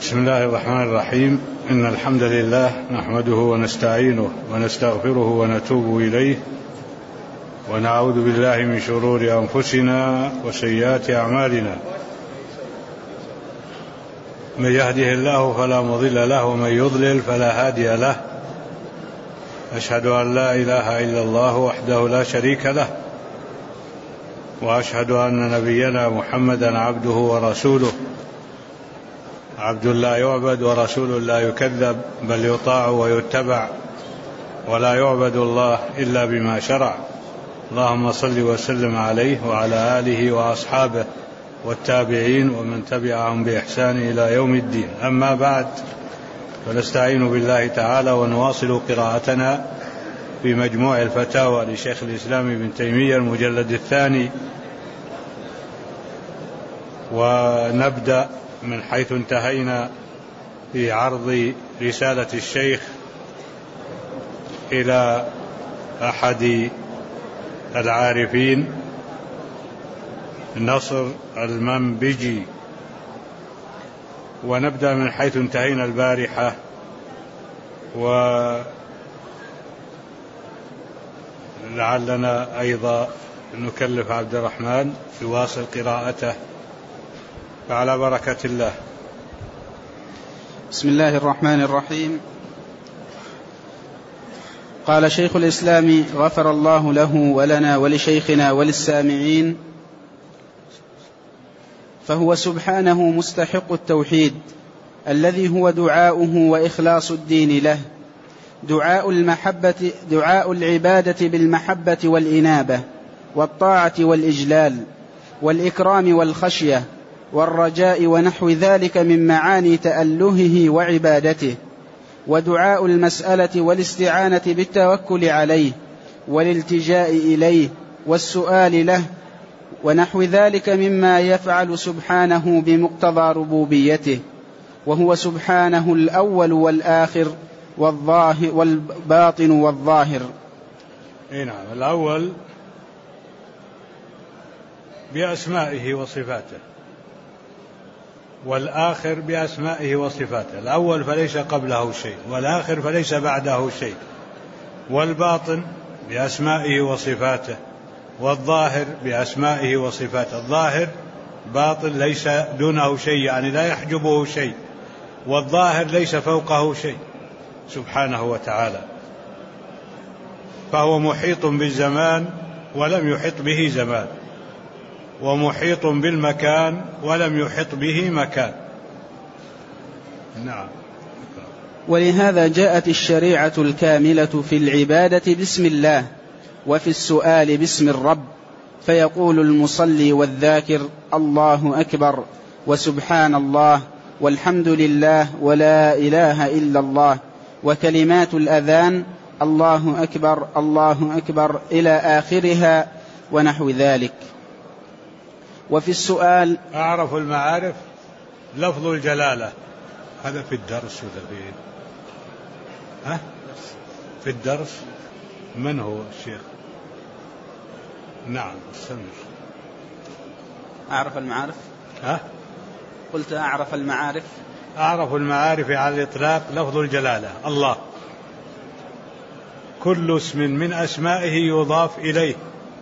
بسم الله الرحمن الرحيم. إن الحمد لله نحمده ونستعينه ونستغفره ونتوب إليه ونعوذ بالله من شرور أنفسنا وسيئات أعمالنا. من يهده الله فلا مضل له ومن يضلل فلا هادي له. أشهد أن لا إله إلا الله وحده لا شريك له، وأشهد أن نبينا محمدا عبده ورسوله، عبد لا يعبد ورسول لا يكذب، بل يطاع ويتبع، ولا يعبد الله إلا بما شرع. اللهم صل وسلم عليه وعلى آله وأصحابه والتابعين ومن تبعهم بإحسان إلى يوم الدين. أما بعد، فنستعين بالله تعالى ونواصل قراءتنا في مجموع الفتاوى لشيخ الإسلام ابن تيمية المجلد الثاني، ونبدأ من حيث انتهينا في عرض رسالة الشيخ إلى أحد العارفين نصر المنبجي، ونبدأ من حيث انتهينا البارحة، ولعلنا أيضا نكلف عبد الرحمن يواصل قراءته، فعلى بركة الله. بسم الله الرحمن الرحيم. قال شيخ الإسلام غفر الله له ولنا ولشيخنا وللسامعين: فهو سبحانه مستحق التوحيد الذي هو دعاؤه وإخلاص الدين له، دعاء العبادة بالمحبة والإنابة والطاعة والإجلال والإكرام والخشية والرجاء ونحو ذلك من معاني تألهه وعبادته، ودعاء المسألة والاستعانة بالتوكل عليه والالتجاء إليه والسؤال له ونحو ذلك مما يفعل سبحانه بمقتضى ربوبيته، وهو سبحانه الأول والآخر والباطن والظاهر. نعم، الأول بأسمائه وصفاته، والآخر بأسمائه وصفاته. الأول فليس قبله شيء، والآخر فليس بعده شيء، والباطن بأسمائه وصفاته، والظاهر بأسمائه وصفاته. الظاهر باطن ليس دونه شيء، يعني لا يحجبه شيء، والظاهر ليس فوقه شيء سبحانه وتعالى، فهو محيط بالزمان ولم يحط به زمان، ومحيط بالمكان ولم يحط به مكان. نعم. ولهذا جاءت الشريعة الكاملة في العبادة بسم الله، وفي السؤال باسم الرب، فيقول المصلي والذاكر: الله أكبر، وسبحان الله، والحمد لله، ولا إله إلا الله، وكلمات الأذان: الله أكبر الله أكبر، إلى آخرها ونحو ذلك. وفي السؤال أعرف المعارف لفظ الجلالة. هذا في الدرس ولا في في الدرس؟ من هو الشيخ؟ نعم، استمر. أعرف المعارف. قلت أعرف المعارف. أعرف المعارف على الإطلاق لفظ الجلالة الله، كل اسم من أسمائه يضاف إليه،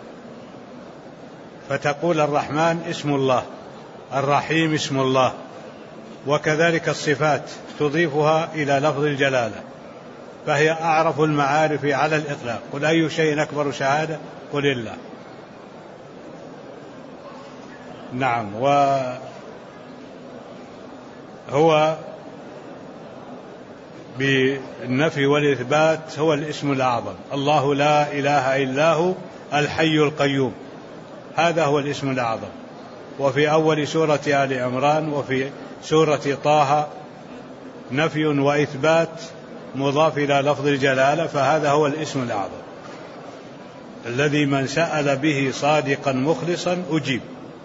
فتقول الرحمن اسم الله، الرحيم اسم الله، وكذلك الصفات تضيفها إلى لفظ الجلالة، فهي أعرف المعارف على الإطلاق. قل أي شيء أكبر شهادة؟ قل الله. نعم. وهو بالنفي والإثبات هو الاسم الأعظم، الله لا إله إلا هو الحي القيوم، هذا هو الاسم الأعظم. وفي أول سورة آل عمران وفي سورة طه نفي وإثبات مضاف إلى لفظ الجلالة، فهذا هو الاسم الأعظم الذي من سأل به صادقا مخلصا أجيب.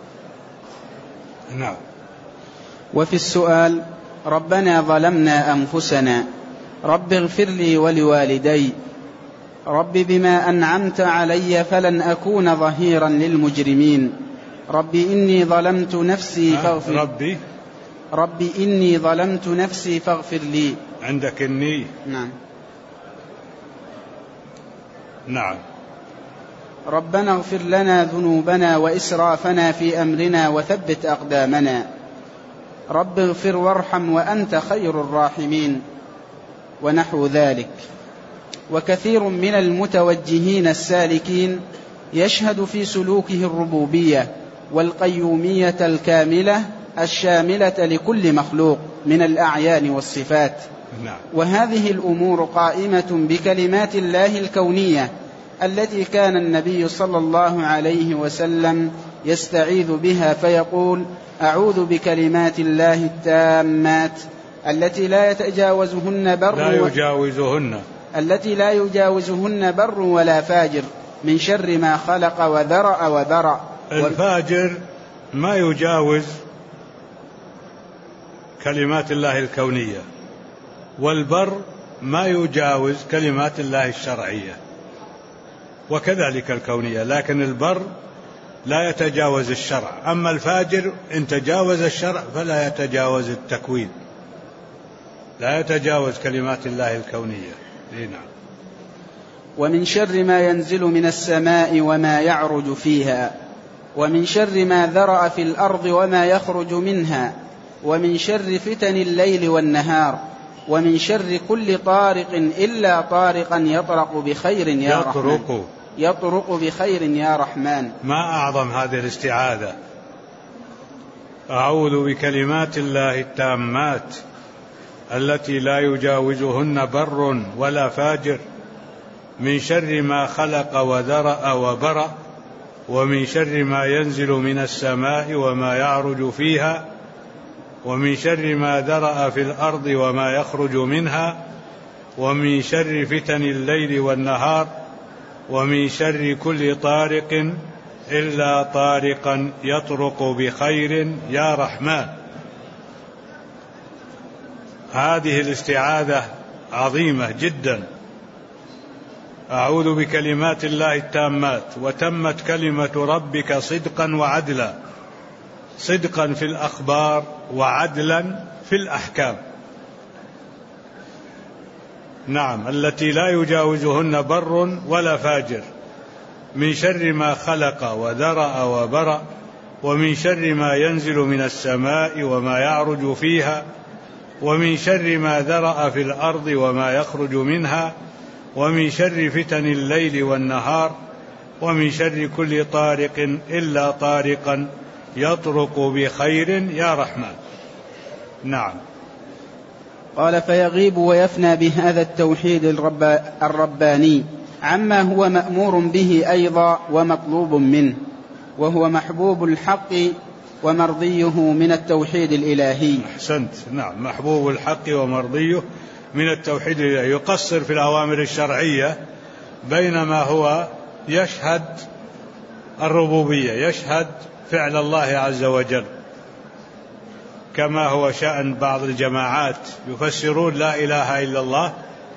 نعم. وفي السؤال: ربنا ظلمنا أنفسنا، رب اغفر لي ولوالدي، رب بما أنعمت علي فلن أكون ظهيرا للمجرمين، رب إني ظلمت نفسي فاغفر. رب إني ظلمت نفسي فاغفر لي. عندك إني؟ نعم. نعم. ربنا اغفر لنا ذنوبنا وإسرافنا في أمرنا وثبت أقدامنا. رب اغفر وارحم وأنت خير الراحمين، ونحو ذلك. وكثير من المتوجهين السالكين يشهد في سلوكه الربوبية والقيومية الكاملة الشاملة لكل مخلوق من الأعيان والصفات. وهذه الأمور قائمة بكلمات الله الكونية التي كان النبي صلى الله عليه وسلم يستعيذ بها فيقول: أعوذ بكلمات الله التامات التي لا يجاوزهن بر ولا فاجر من شر ما خلق وذرأ وذرأ. الفاجر ما يجاوز كلمات الله الكونية، والبر ما يجاوز كلمات الله الشرعية، وكذلك الكونية، لكن البر لا يتجاوز الشرع. أما الفاجر إن تجاوز الشرع فلا يتجاوز التكوين، لا يتجاوز كلمات الله الكونية. نعم. ومن شر ما ينزل من السماء وما يعرج فيها، ومن شر ما ذرأ في الأرض وما يخرج منها، ومن شر فتن الليل والنهار، ومن شر كل طارق إلا طارقا يطرق بخير يا رحمن. يطرق بخير يا رحمن. ما أعظم هذه الاستعاذة. أعوذ بكلمات الله التامات التي لا يجاوزهن بر ولا فاجر من شر ما خلق وذرأ وبرأ، ومن شر ما ينزل من السماء وما يعرج فيها، ومن شر ما ذرأ في الأرض وما يخرج منها، ومن شر فتن الليل والنهار، ومن شر كل طارق إلا طارقا يطرق بخير يا رحمن. هذه الاستعاذة عظيمة جدا. أعوذ بكلمات الله التامات، وتمت كلمة ربك صدقا وعدلا، صدقا في الأخبار وعدلا في الأحكام. نعم، التي لا يجاوزهن بر ولا فاجر من شر ما خلق وذرأ وبرأ، ومن شر ما ينزل من السماء وما يعرج فيها، ومن شر ما ذرأ في الأرض وما يخرج منها، ومن شر فتن الليل والنهار، ومن شر كل طارق إلا طارقا يطرق بخير يا رحمن. نعم. قال: فيغيب ويفنى بهذا التوحيد الرباني عما هو مأمور به أيضا ومطلوب منه، وهو محبوب الحق ومرضيه من التوحيد الإلهي. أحسنت. نعم، محبوب الحق ومرضيه من التوحيد الإلهي. يقصر في الأوامر الشرعية بينما هو يشهد الربوبية، يشهد فعل الله عز وجل، كما هو شأن بعض الجماعات يفسرون لا إله إلا الله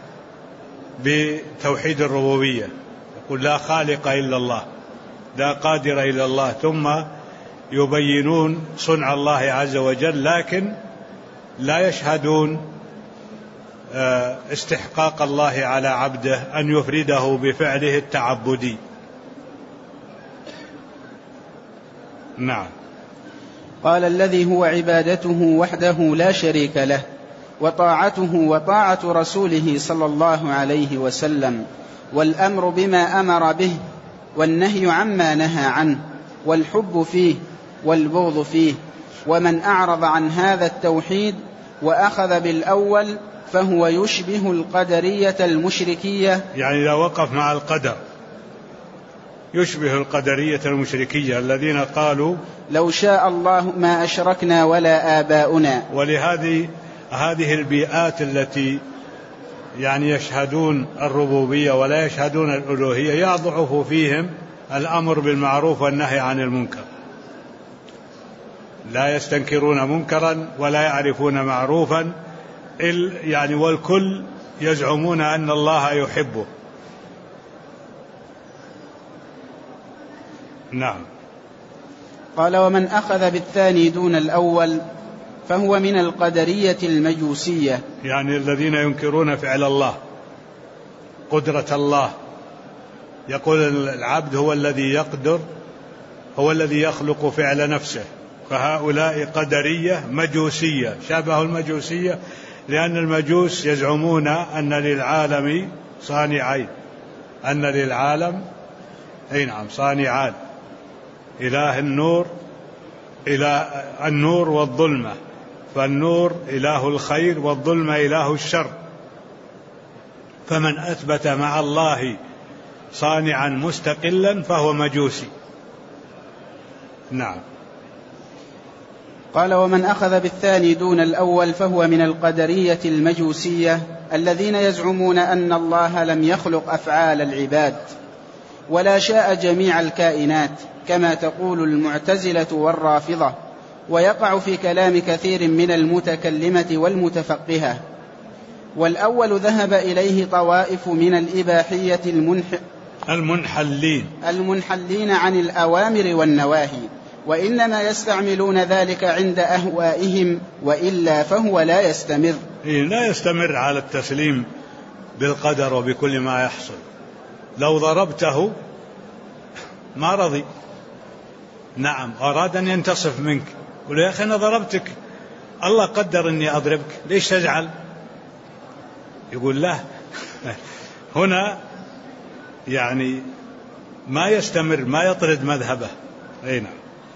بتوحيد الربوبية، يقول لا خالق إلا الله، لا قادر إلا الله، ثم يبينون صنع الله عز وجل، لكن لا يشهدون استحقاق الله على عبده أن يفرده بفعله التعبدي. نعم. قال: الذي هو عبادته وحده لا شريك له، وطاعته وطاعة رسوله صلى الله عليه وسلم، والأمر بما أمر به، والنهي عما نهى عنه، والحب فيه والبغض فيه. ومن أعرض عن هذا التوحيد وأخذ بالأول فهو يشبه القدرية المشركية، يعني إذا وقف مع القدر يشبه القدرية المشركية الذين قالوا لو شاء الله ما أشركنا ولا آباؤنا. ولهذه البيئات التي يعني يشهدون الربوبية ولا يشهدون الألوهية يضعف فيهم الأمر بالمعروف والنهي عن المنكر، لا يستنكرون منكرا ولا يعرفون معروفا، يعني والكل يزعمون أن الله يحبه. نعم. قال: ومن أخذ بالثاني دون الأول فهو من القدرية المجوسية، يعني الذين ينكرون فعل الله، قدرة الله. يقول العبد هو الذي يقدر، هو الذي يخلق فعل نفسه، فهؤلاء قدرية مجوسية، شابه المجوسية، لأن المجوس يزعمون أن للعالم صانعين، أن للعالم صانعان، إله النور، إله النور والظلمة، فالنور إله الخير والظلمة إله الشر، فمن أثبت مع الله صانعا مستقلا فهو مجوسي. نعم. قال: ومن أخذ بالثاني دون الأول فهو من القدرية المجوسية الذين يزعمون أن الله لم يخلق أفعال العباد ولا شاء جميع الكائنات كما تقول المعتزلة والرافضة، ويقع في كلام كثير من المتكلمة والمتفقهة. والأول ذهب إليه طوائف من الإباحية المنحلين عن الأوامر والنواهي، وإنما يستعملون ذلك عند أهوائهم، وإلا فهو لا يستمر. لا يستمر على التسليم بالقدر وبكل ما يحصل. لو ضربته ما رضي، نعم، أراد أن ينتصف منك، قل يا أخي أنا ضربتك، الله قدر أني أضربك، ليش تزعل؟ يقول لا. هنا يعني ما يستمر، ما يطرد مذهبه. نعم.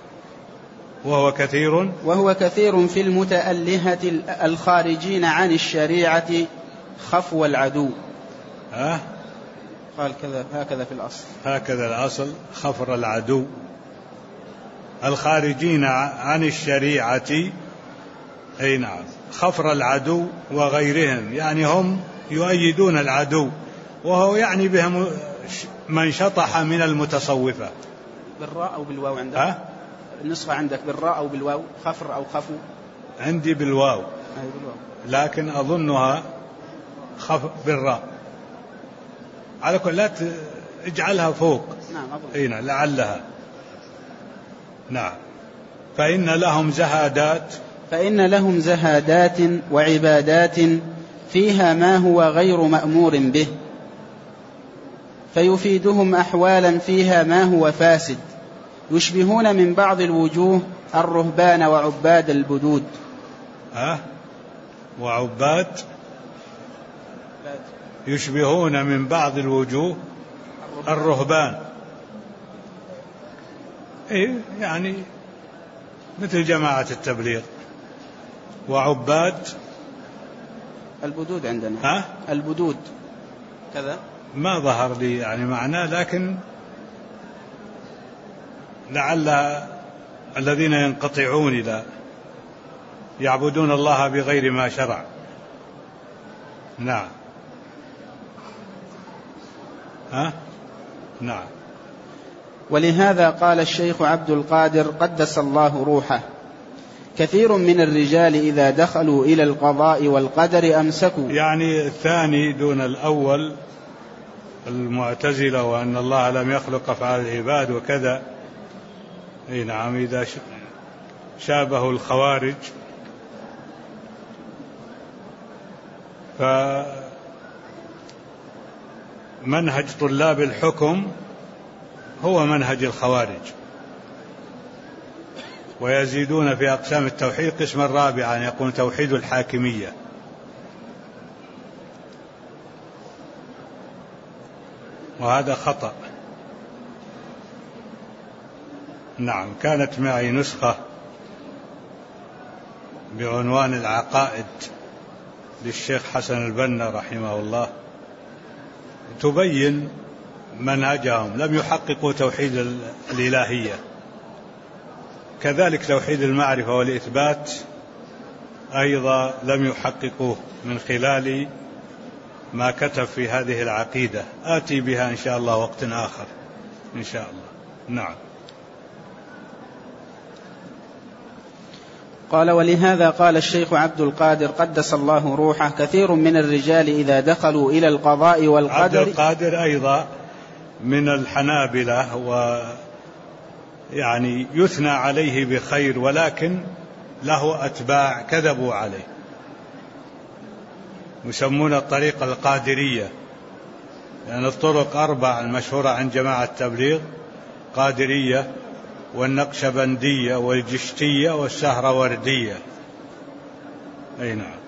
وهو كثير في المتألهة الخارجين عن الشريعة خفو العدو. قال هكذا في الأصل، هكذا الأصل، خفر العدو، الخارجين عن الشريعة. نعم، خفر العدو وغيرهم، يعني هم يؤيدون العدو، وهو يعني بهم من شطح من المتصوفة. بالراء أو بالواو عندك؟ النسخة عندك بالراء أو بالواو، خفر أو خفو؟ عندي بالواو، لكن أظنها بالراء. على كل لا اجعلها فوق. نعم أظن. لعلها. نعم. فإن لهم زهادات وعبادات فيها ما هو غير مأمور به، فيفيدهم أحوالا فيها ما هو فاسد، يشبهون من بعض الوجوه الرهبان وعباد البدود. وعباد يشبهون من بعض الوجوه الرهبان، يعني مثل جماعة التبليغ. وعباد البدود عندنا. البدود كذا ما ظهر لي يعني معناه، لكن لعل الذين ينقطعون إلى يعبدون الله بغير ما شرع. نعم. نعم. ولهذا قال الشيخ عبد القادر قدس الله روحه: كثير من الرجال إذا دخلوا إلى القضاء والقدر أمسكوا. يعني الثاني دون الأول، المعتزلة وأن الله لم يخلق أفعال العباد وكذا. نعم. إذا شابه الخوارج، فمنهج طلاب الحكم هو منهج الخوارج، ويزيدون في أقسام التوحيد قسما رابعا يقول توحيد الحاكمية. وهذا خطأ. نعم. كانت معي نسخة بعنوان العقائد للشيخ حسن البنا رحمه الله تبين منهجهم، لم يحققوا توحيد الإلهية. كذلك توحيد المعرفة والإثبات أيضا لم يحققوه من خلال ما كتب في هذه العقيدة. آتي بها إن شاء الله وقت آخر إن شاء الله. نعم. قال: ولهذا قال الشيخ عبد القادر قدس الله روحه: كثير من الرجال إذا دخلوا إلى القضاء والقدر. عبد القادر أيضا من الحنابلة، ويعني يثنى عليه بخير، ولكن له أتباع كذبوا عليه، يسمون الطريقة القادرية، لأن الطرق 4 المشهورة عن جماعة التبليغ: قادرية والنقشبندية والجشتية والسهروردية. أي نعم.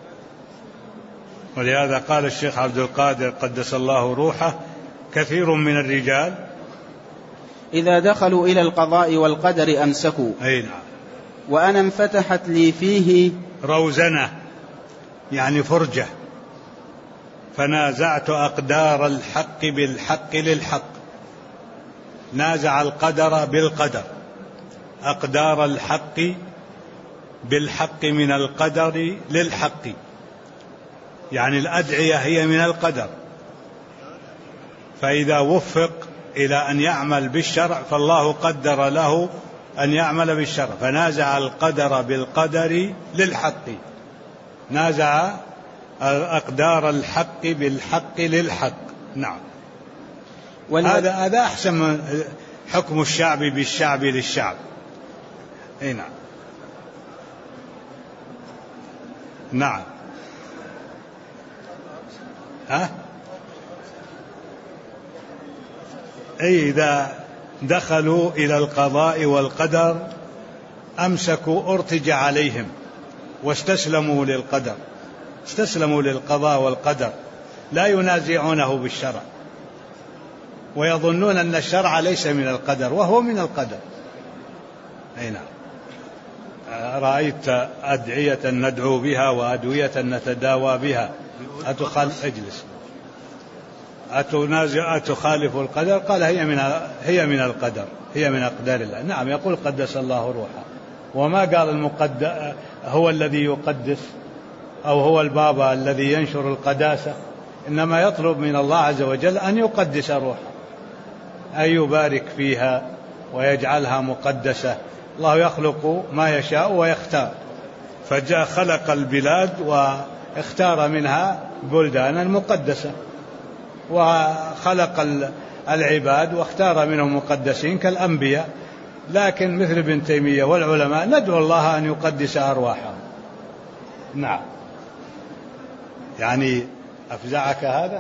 ولهذا قال الشيخ عبد القادر قدس الله روحه: كثير من الرجال إذا دخلوا إلى القضاء والقدر أمسكوا. أي نعم. وأنا انفتحت لي فيه روزنة، يعني فرجة، فنازعت أقدار الحق بالحق للحق. نازع القدر بالقدر، أقدار الحق بالحق من القدر للحق، يعني الأدعية هي من القدر، فإذا وفق إلى أن يعمل بالشرع فالله قدر له أن يعمل بالشرع، فنازع القدر بالقدر للحق، نازع أقدار الحق بالحق للحق. نعم. هذا أحسن من حكم الشعب بالشعب للشعب. أي نعم. نعم. أي إذا دخلوا إلى القضاء والقدر أمسكوا، ارتجع عليهم واستسلموا للقدر، استسلموا للقضاء والقدر، لا ينازعونه بالشرع، ويظنون أن الشرع ليس من القدر وهو من القدر. أي نعم. رأيت أدعية ندعو بها وأدوية نتداوى بها اجلس أتخالف القدر؟ قال هي من القدر، هي من أقدار الله. نعم. يقول قدس الله روحه، وما قال هو الذي يقدس أو هو البابا الذي ينشر القداسة، إنما يطلب من الله عز وجل أن يقدس روحه، أن يبارك فيها ويجعلها مقدسة. الله يخلق ما يشاء ويختار، فجاء خلق البلاد واختار منها بلدانا مقدسة، وخلق العباد واختار منهم مقدسين كالأنبياء. لكن مثل ابن تيمية والعلماء ندعو الله أن يقدس أرواحهم. نعم. يعني أفزعك هذا؟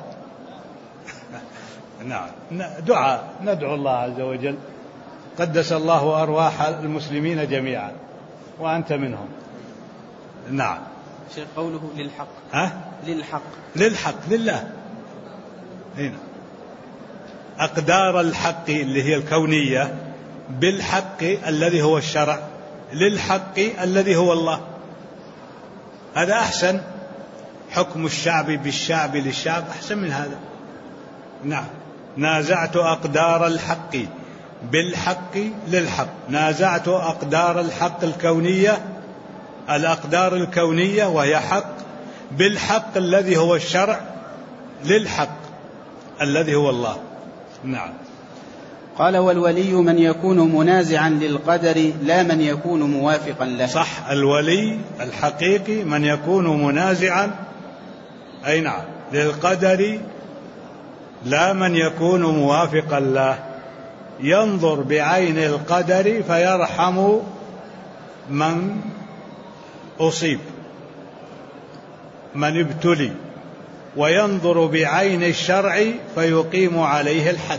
نعم. دعاء ندعو الله عز وجل قدس الله أرواح المسلمين جميعا وأنت منهم. نعم. شيخ قوله للحق. للحق لله. هنا أقدار الحق اللي هي الكونية بالحق الذي هو الشرع للحق الذي هو الله. هذا أحسن. حكم الشعب بالشعب للشعب أحسن من هذا. نعم. نازعت أقدار الحق بالحق للحق، نازعت أقدار الحق الكونية، الأقدار الكونية وهي حق، بالحق الذي هو الشرع للحق الذي هو الله. نعم. قال: والولي من يكون منازعا للقدر لا من يكون موافقا له. صح. الولي الحقيقي من يكون منازعا، أي نعم، للقدر لا من يكون موافقا له، ينظر بعين القدر فيرحم من أصيب، من ابتلي، وينظر بعين الشرع فيقيم عليه الحد.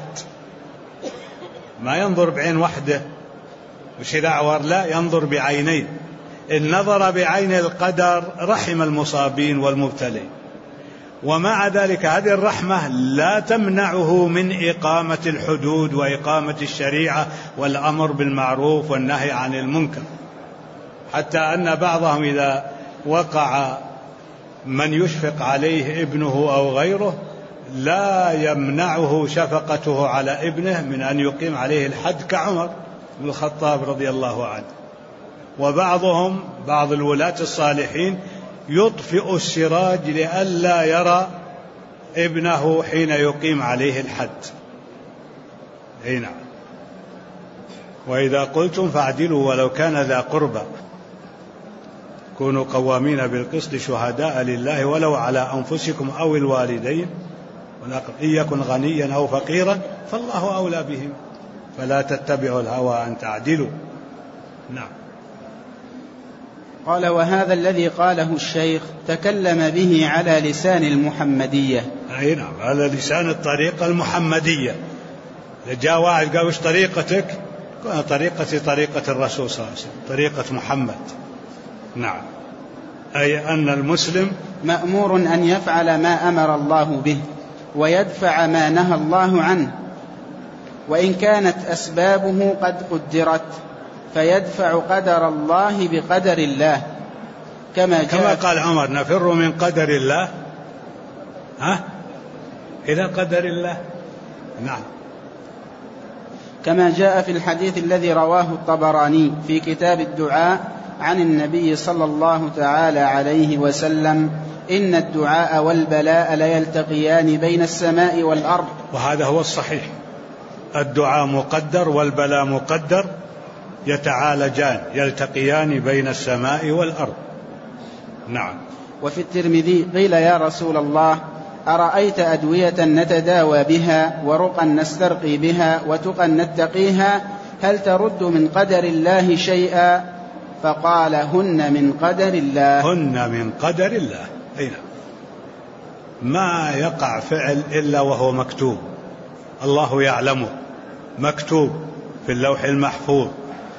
ما ينظر بعين وحده وشراع، لا، ينظر بعينين. إن نظر بعين القدر رحم المصابين والمبتلين، ومع ذلك هذه الرحمة لا تمنعه من إقامة الحدود وإقامة الشريعة والأمر بالمعروف والنهي عن المنكر، حتى أن بعضهم إذا وقع من يشفق عليه ابنه أو غيره لا يمنعه شفقته على ابنه من أن يقيم عليه الحد، كعمر بن الخطاب رضي الله عنه. وبعضهم، بعض الولاة الصالحين، يطفئ السراج لئلا يرى ابنه حين يقيم عليه الحد. أي نعم. وإذا قلتم فاعدلوا ولو كان ذا قربى، كونوا قوامين بالقسط شهداء لله ولو على أنفسكم أو الوالدين، إن يكن غنيا أو فقيرا فالله أولى بهم، فلا تتبعوا الهوى أن تعدلوا. نعم. قال: وهذا الذي قاله الشيخ تكلم به على لسان المحمدية. أي نعم، على لسان الطريقة المحمدية. جاء واحد قال: وش طريقتك؟ قال: طريقتي طريقة الرسول صلى الله عليه وسلم، طريقة محمد. نعم، أي أن المسلم مأمور أن يفعل ما أمر الله به ويدفع ما نهى الله عنه، وإن كانت أسبابه قد قدرت فيدفع قدر الله بقدر الله، كما قال عمر: نفر من قدر الله إلى قدر الله. نعم، كما جاء في الحديث الذي رواه الطبراني في كتاب الدعاء عن النبي صلى الله تعالى عليه وسلم: إن الدعاء والبلاء ليلتقيان بين السماء والأرض. وهذا هو الصحيح، الدعاء مقدر والبلاء مقدر، يتعالجان يلتقيان بين السماء والأرض. نعم. وفي الترمذي: قيل: يا رسول الله، أرأيت أدوية نتداوى بها ورقا نسترقي بها وتقا نتقيها، هل ترد من قدر الله شيئا؟ فقال: هن من قدر الله. هن من قدر الله. أين ما يقع فعل إلا وهو مكتوب، الله يعلمه، مكتوب في اللوح المحفوظ.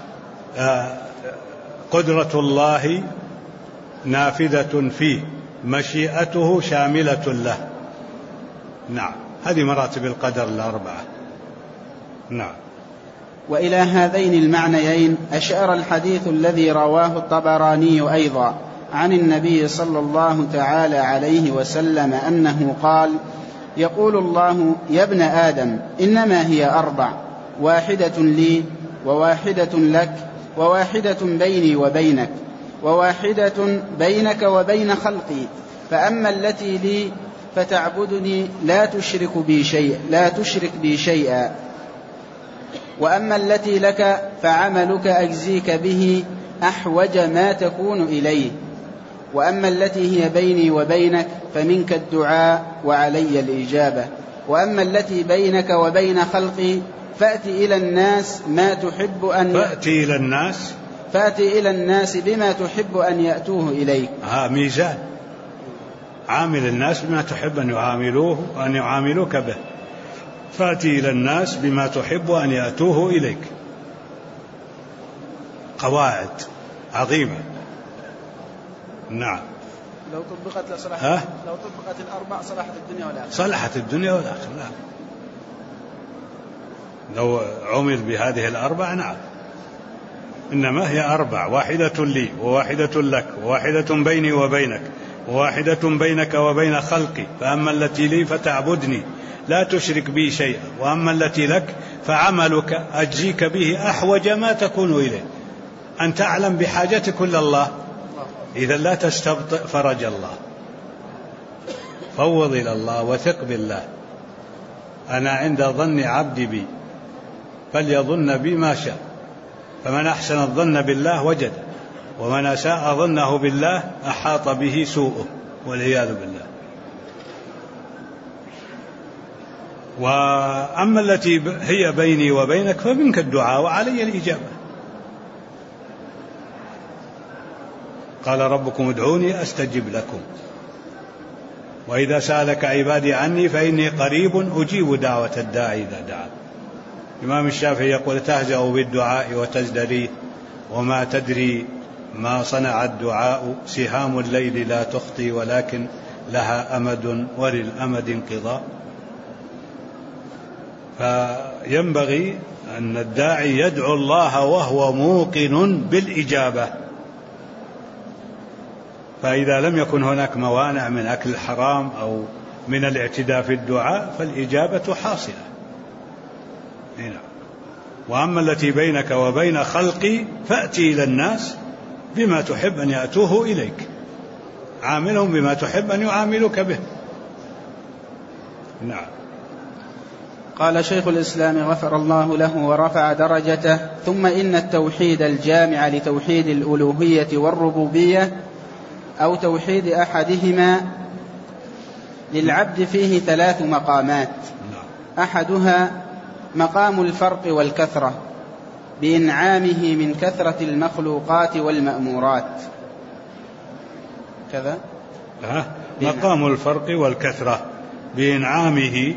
قدرة الله نافذة فيه، مشيئته شاملة له. نعم، هذه مراتب القدر الأربعة. نعم. وإلى هذين المعنيين أشار الحديث الذي رواه الطبراني أيضا عن النبي صلى الله تعالى عليه وسلم أنه قال: يقول الله: يا ابن آدم، إنما هي 4، واحدة لي وواحدة لك وواحدة بيني وبينك وواحدة بينك وبين خلقي، فأما التي لي فتعبدني لا تشرك بي شيئا، وأما التي لك فعملك أجزيك به أحوج ما تكون إليه، وأما التي هي بيني وبينك فمنك الدعاء وعلي الإجابة، وأما التي بينك وبين خلقي فأتي إلى الناس بما تحب أن يأتوه إليك. ميزان، عامل الناس بما تحب أن يعاملوه وأن يعاملوك به، فأتي إلى الناس بما تحب أن يأتوه إليك. قواعد عظيمة. نعم. لو طبقت الأربع صلحت الدنيا والآخرة. صلحت الدنيا والآخرة. نعم. لو عمل بهذه الأربع. نعم. إنما هي 4، واحدة لي وواحدة لك وواحدة بيني وبينك وواحدة بينك وبين خلقي، فأما التي لي فتعبدني لا تشرك بي شيئا، وأما التي لك فعملك أجزيك به أحوج ما تكون إليه، أن تعلم بحاجتك إلى الله، إذا لا تستبطئ فرج الله. فوض إلى الله وثق بالله. أنا عند ظن عبدي بي فليظن بي ما شاء، فمن أحسن الظن بالله وجد، ومن أساء ظنه بالله أحاط به سوءه والعياذ بالله. وأما التي هي بيني وبينك فمنك الدعاء وعلي الإجابة. قال: ربكم ادعوني أستجب لكم، وإذا سألك عبادي عني فإني قريب أجيب دعوة الداعي إذا دعان. الإمام الشافعي يقول: تهزأ بالدعاء وتزدري وما تدري ما صنع الدعاء، سهام الليل لا تخطي ولكن لها أمد وللأمد انقضاء. فينبغي أن الداعي يدعو الله وهو موقن بالإجابة، فإذا لم يكن هناك موانع من أكل الحرام أو من الاعتداء في الدعاء فالإجابة حاصلة. هنا. وأما التي بينك وبين خلقي فأتي إلى الناس بما تحب أن يأتوه إليك، عاملهم بما تحب أن يعاملوك به. نعم. قال شيخ الإسلام غفر الله له ورفع درجته: ثم إن التوحيد الجامع لتوحيد الألوهية والربوبية أو توحيد أحدهما للعبد فيه 3 مقامات. أحدها مقام الفرق والكثرة بإنعامه من كثرة المخلوقات والمأمورات، كذا مقام الفرق والكثرة بإنعامه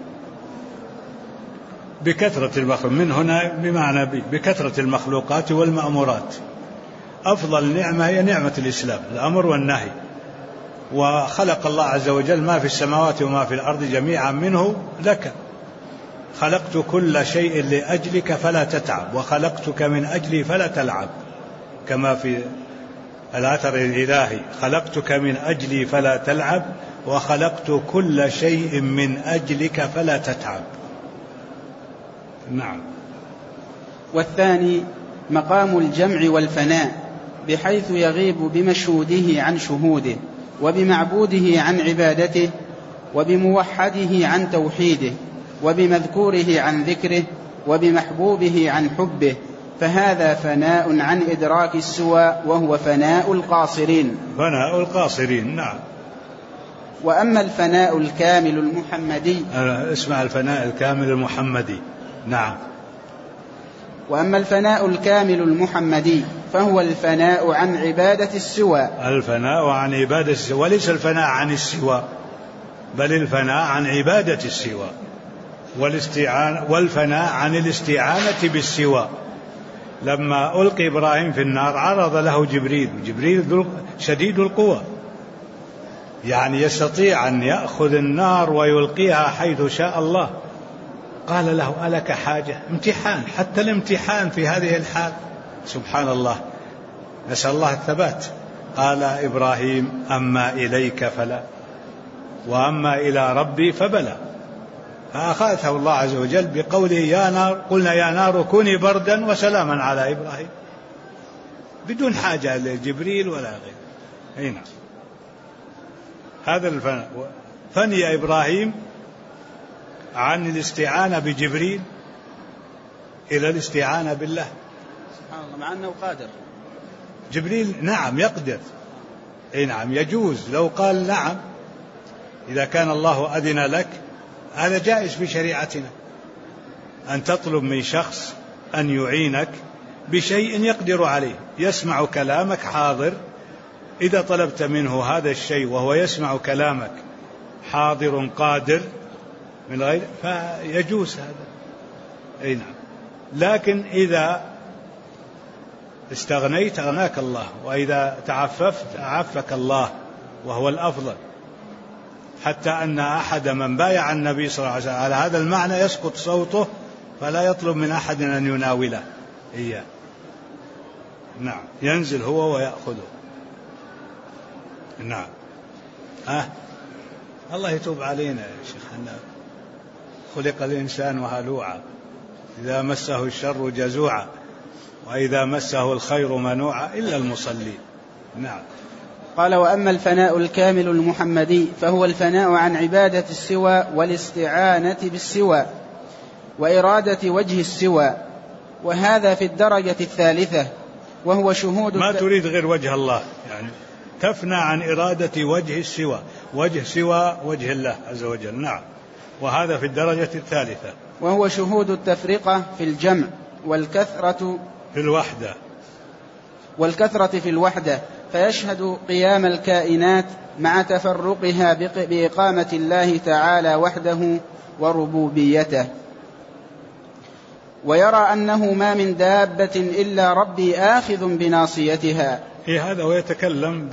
بكثرة المخلوق، من هنا بمعنى بكثرة المخلوقات والمأمورات. أفضل نعمة هي نعمة الإسلام، الأمر والنهي. وخلق الله عز وجل ما في السماوات وما في الأرض جميعا منه لك، خلقت كل شيء لأجلك فلا تتعب، وخلقتك من أجلي فلا تلعب، كما في الأثر الإلهي: خلقتك من أجلي فلا تلعب، وخلقت كل شيء من أجلك فلا تتعب. نعم. والثاني مقام الجمع والفناء، بحيث يغيب بمشهوده عن شهوده، وبمعبوده عن عبادته، وبموحده عن توحيده، وبمذكوره عن ذكره، وبمحبوبه عن حبه، فهذا فناء عن إدراك السوى، وهو فناء القاصرين. فناء القاصرين. نعم. وأما الفناء الكامل المحمدي، اسمع، الفناء الكامل المحمدي. نعم. وأما الفناء الكامل المحمدي فهو الفناء عن عبادة السوى. الفناء عن عبادة السوى، وليس الفناء عن السوى، بل الفناء عن عبادة السوى، والفناء عن الاستعانة بالسوى. لما ألقي إبراهيم في النار عرض له جبريل شديد القوى، يعني يستطيع أن يأخذ النار ويلقيها حيث شاء الله. قال له: ألك حاجة؟ امتحان، حتى الامتحان في هذه الحال. سبحان الله، نسأل الله الثبات. قال إبراهيم: أما إليك فلا، وأما إلى ربي فبلى. فأخذته الله عز وجل بقوله: يا نار، قلنا يا نار كوني بردا وسلاما على إبراهيم، بدون حاجة لجبريل ولا غيره. هنا هذا الفناء. فني إبراهيم عن الاستعانة بجبريل إلى الاستعانة بالله. سبحان الله، مع أنه قادر. جبريل نعم يقدر، نعم يجوز، لو قال نعم، إذا كان الله أذن لك، هذا جائز في شريعتنا، أن تطلب من شخص أن يعينك بشيء يقدر عليه، يسمع كلامك، حاضر. إذا طلبت منه هذا الشيء وهو يسمع كلامك، حاضر قادر من غير، فيجوز هذا. نعم. لكن إذا استغنيت أغناك الله، وإذا تعففت أعفك الله، وهو الأفضل. حتى أن أحد من بايع النبي صلى الله عليه وسلم على هذا المعنى يسقط صوته، فلا يطلب من أحد أن يناوله إياه. نعم، ينزل هو ويأخذه. نعم. الله يتوب علينا يا شيخ. خلق الإنسان هلوعا، إذا مسه الشر جزوعا، وإذا مسه الخير منوعا، إلا المصلين. نعم. قال: وأما الفناء الكامل المحمدي فهو الفناء عن عبادة السوى والاستعانة بالسوى وإرادة وجه السوى، وهذا في الدرجة الثالثة، وهو شهود ما تريد غير وجه الله، يعني تفنى عن إرادة وجه السوى، وجه سوى وجه الله عز وجل. نعم. وهذا في الدرجة الثالثة، وهو شهود التفرقة في الجمع والكثرة في الوحدة، فيشهد قيام الكائنات مع تفرقها بإقامة الله تعالى وحده وربوبيته، ويرى أنه ما من دابة إلا ربي آخذ بناصيتها. هذا ويتكلم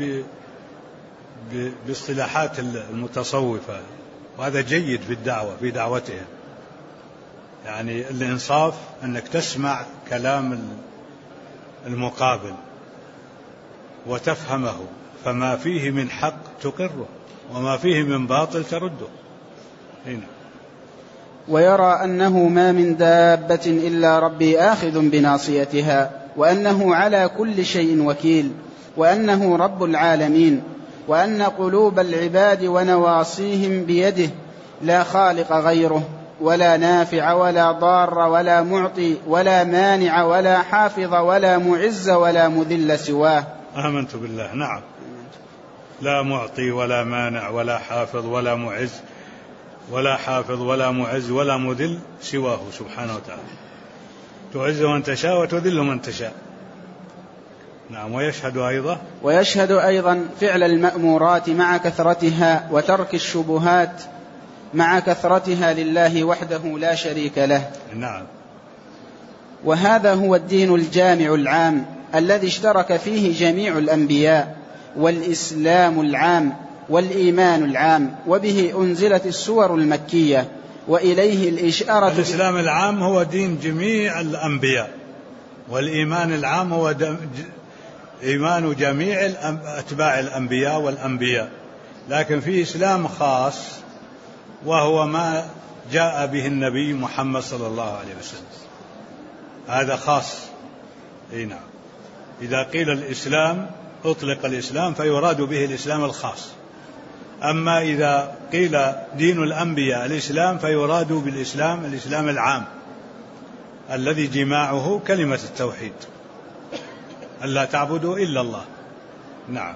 باصطلاحات المتصوفة، وهذا جيد في الدعوة، في دعوتهم. يعني الإنصاف أنك تسمع كلام المقابل وتفهمه، فما فيه من حق تقره، وما فيه من باطل ترده. هنا. ويرى أنه ما من دابة إلا ربي آخذ بناصيتها، وأنه على كل شيء وكيل، وأنه رب العالمين، وأن قلوب العباد ونواصيهم بيده، لا خالق غيره، ولا نافع ولا ضار ولا معطي ولا مانع ولا حافظ ولا معز ولا مذل سواه. آمنت بالله. نعم. لا معطي ولا مانع ولا حافظ ولا معز، ولا حافظ ولا معز ولا مذل سواه سبحانه وتعالى. تعز من تشاء وتذل من تشاء. نعم. ويشهد أيضا فعل المأمورات مع كثرتها وترك الشبهات مع كثرتها لله وحده لا شريك له. نعم. وهذا هو الدين الجامع العام الذي اشترك فيه جميع الأنبياء، والإسلام العام والإيمان العام، وبه أنزلت السور المكية، وإليه الإشارة. الإسلام العام هو دين جميع الأنبياء، والإيمان العام هو إيمان جميع أتباع الأنبياء والأنبياء، لكن في إسلام خاص وهو ما جاء به النبي محمد صلى الله عليه وسلم، هذا خاص. نعم. إذا قيل الإسلام أطلق الإسلام فيراد به الإسلام الخاص، أما إذا قيل دين الأنبياء الإسلام فيراد بالإسلام الإسلام العام الذي جماعه كلمة التوحيد، ألا تعبدوا إلا الله. نعم.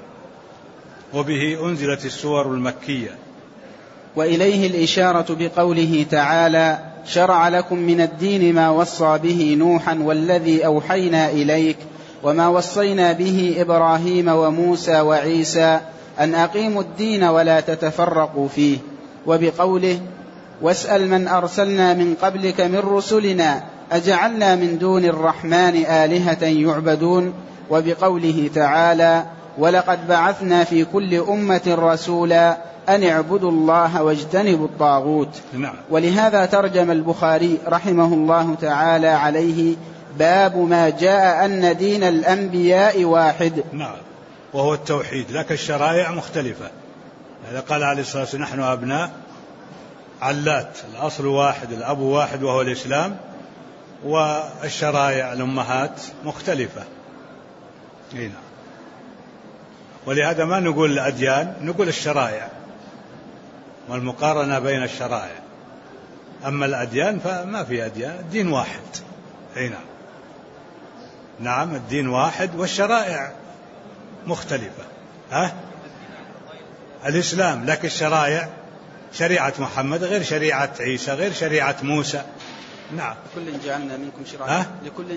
وبه أنزلت السور المكية. وإليه الإشارة بقوله تعالى: شرع لكم من الدين ما وصى به نوحا والذي أوحينا إليك وما وصينا به إبراهيم وموسى وعيسى أن أقيموا الدين ولا تتفرقوا فيه. وبقوله: واسأل من أرسلنا من قبلك من رسلنا أجعلنا من دون الرحمن آلهة يعبدون. وبقوله تعالى: ولقد بعثنا في كل أمة رسولا أن اعبدوا الله واجتنبوا الطاغوت. نعم. ولهذا ترجم البخاري رحمه الله تعالى عليه: باب ما جاء أن دين الأنبياء واحد. نعم. وهو التوحيد، لكن الشرائع مختلفة. هذا قال عليه الصلاة والسلام: نحن أبناء علات، الأصل واحد، الأب واحد وهو الإسلام، والشرائع الأمهات مختلفة. هنا. ولهذا ما نقول الأديان، نقول الشرائع، والمقارنة بين الشرائع. أما الأديان فما في أديان، الدين واحد. هنا. نعم، الدين واحد والشرائع مختلفة. الإسلام، لكن الشرائع شريعة محمد غير شريعة عيسى غير شريعة موسى. نعم. لكل جعلنا منكم شرعة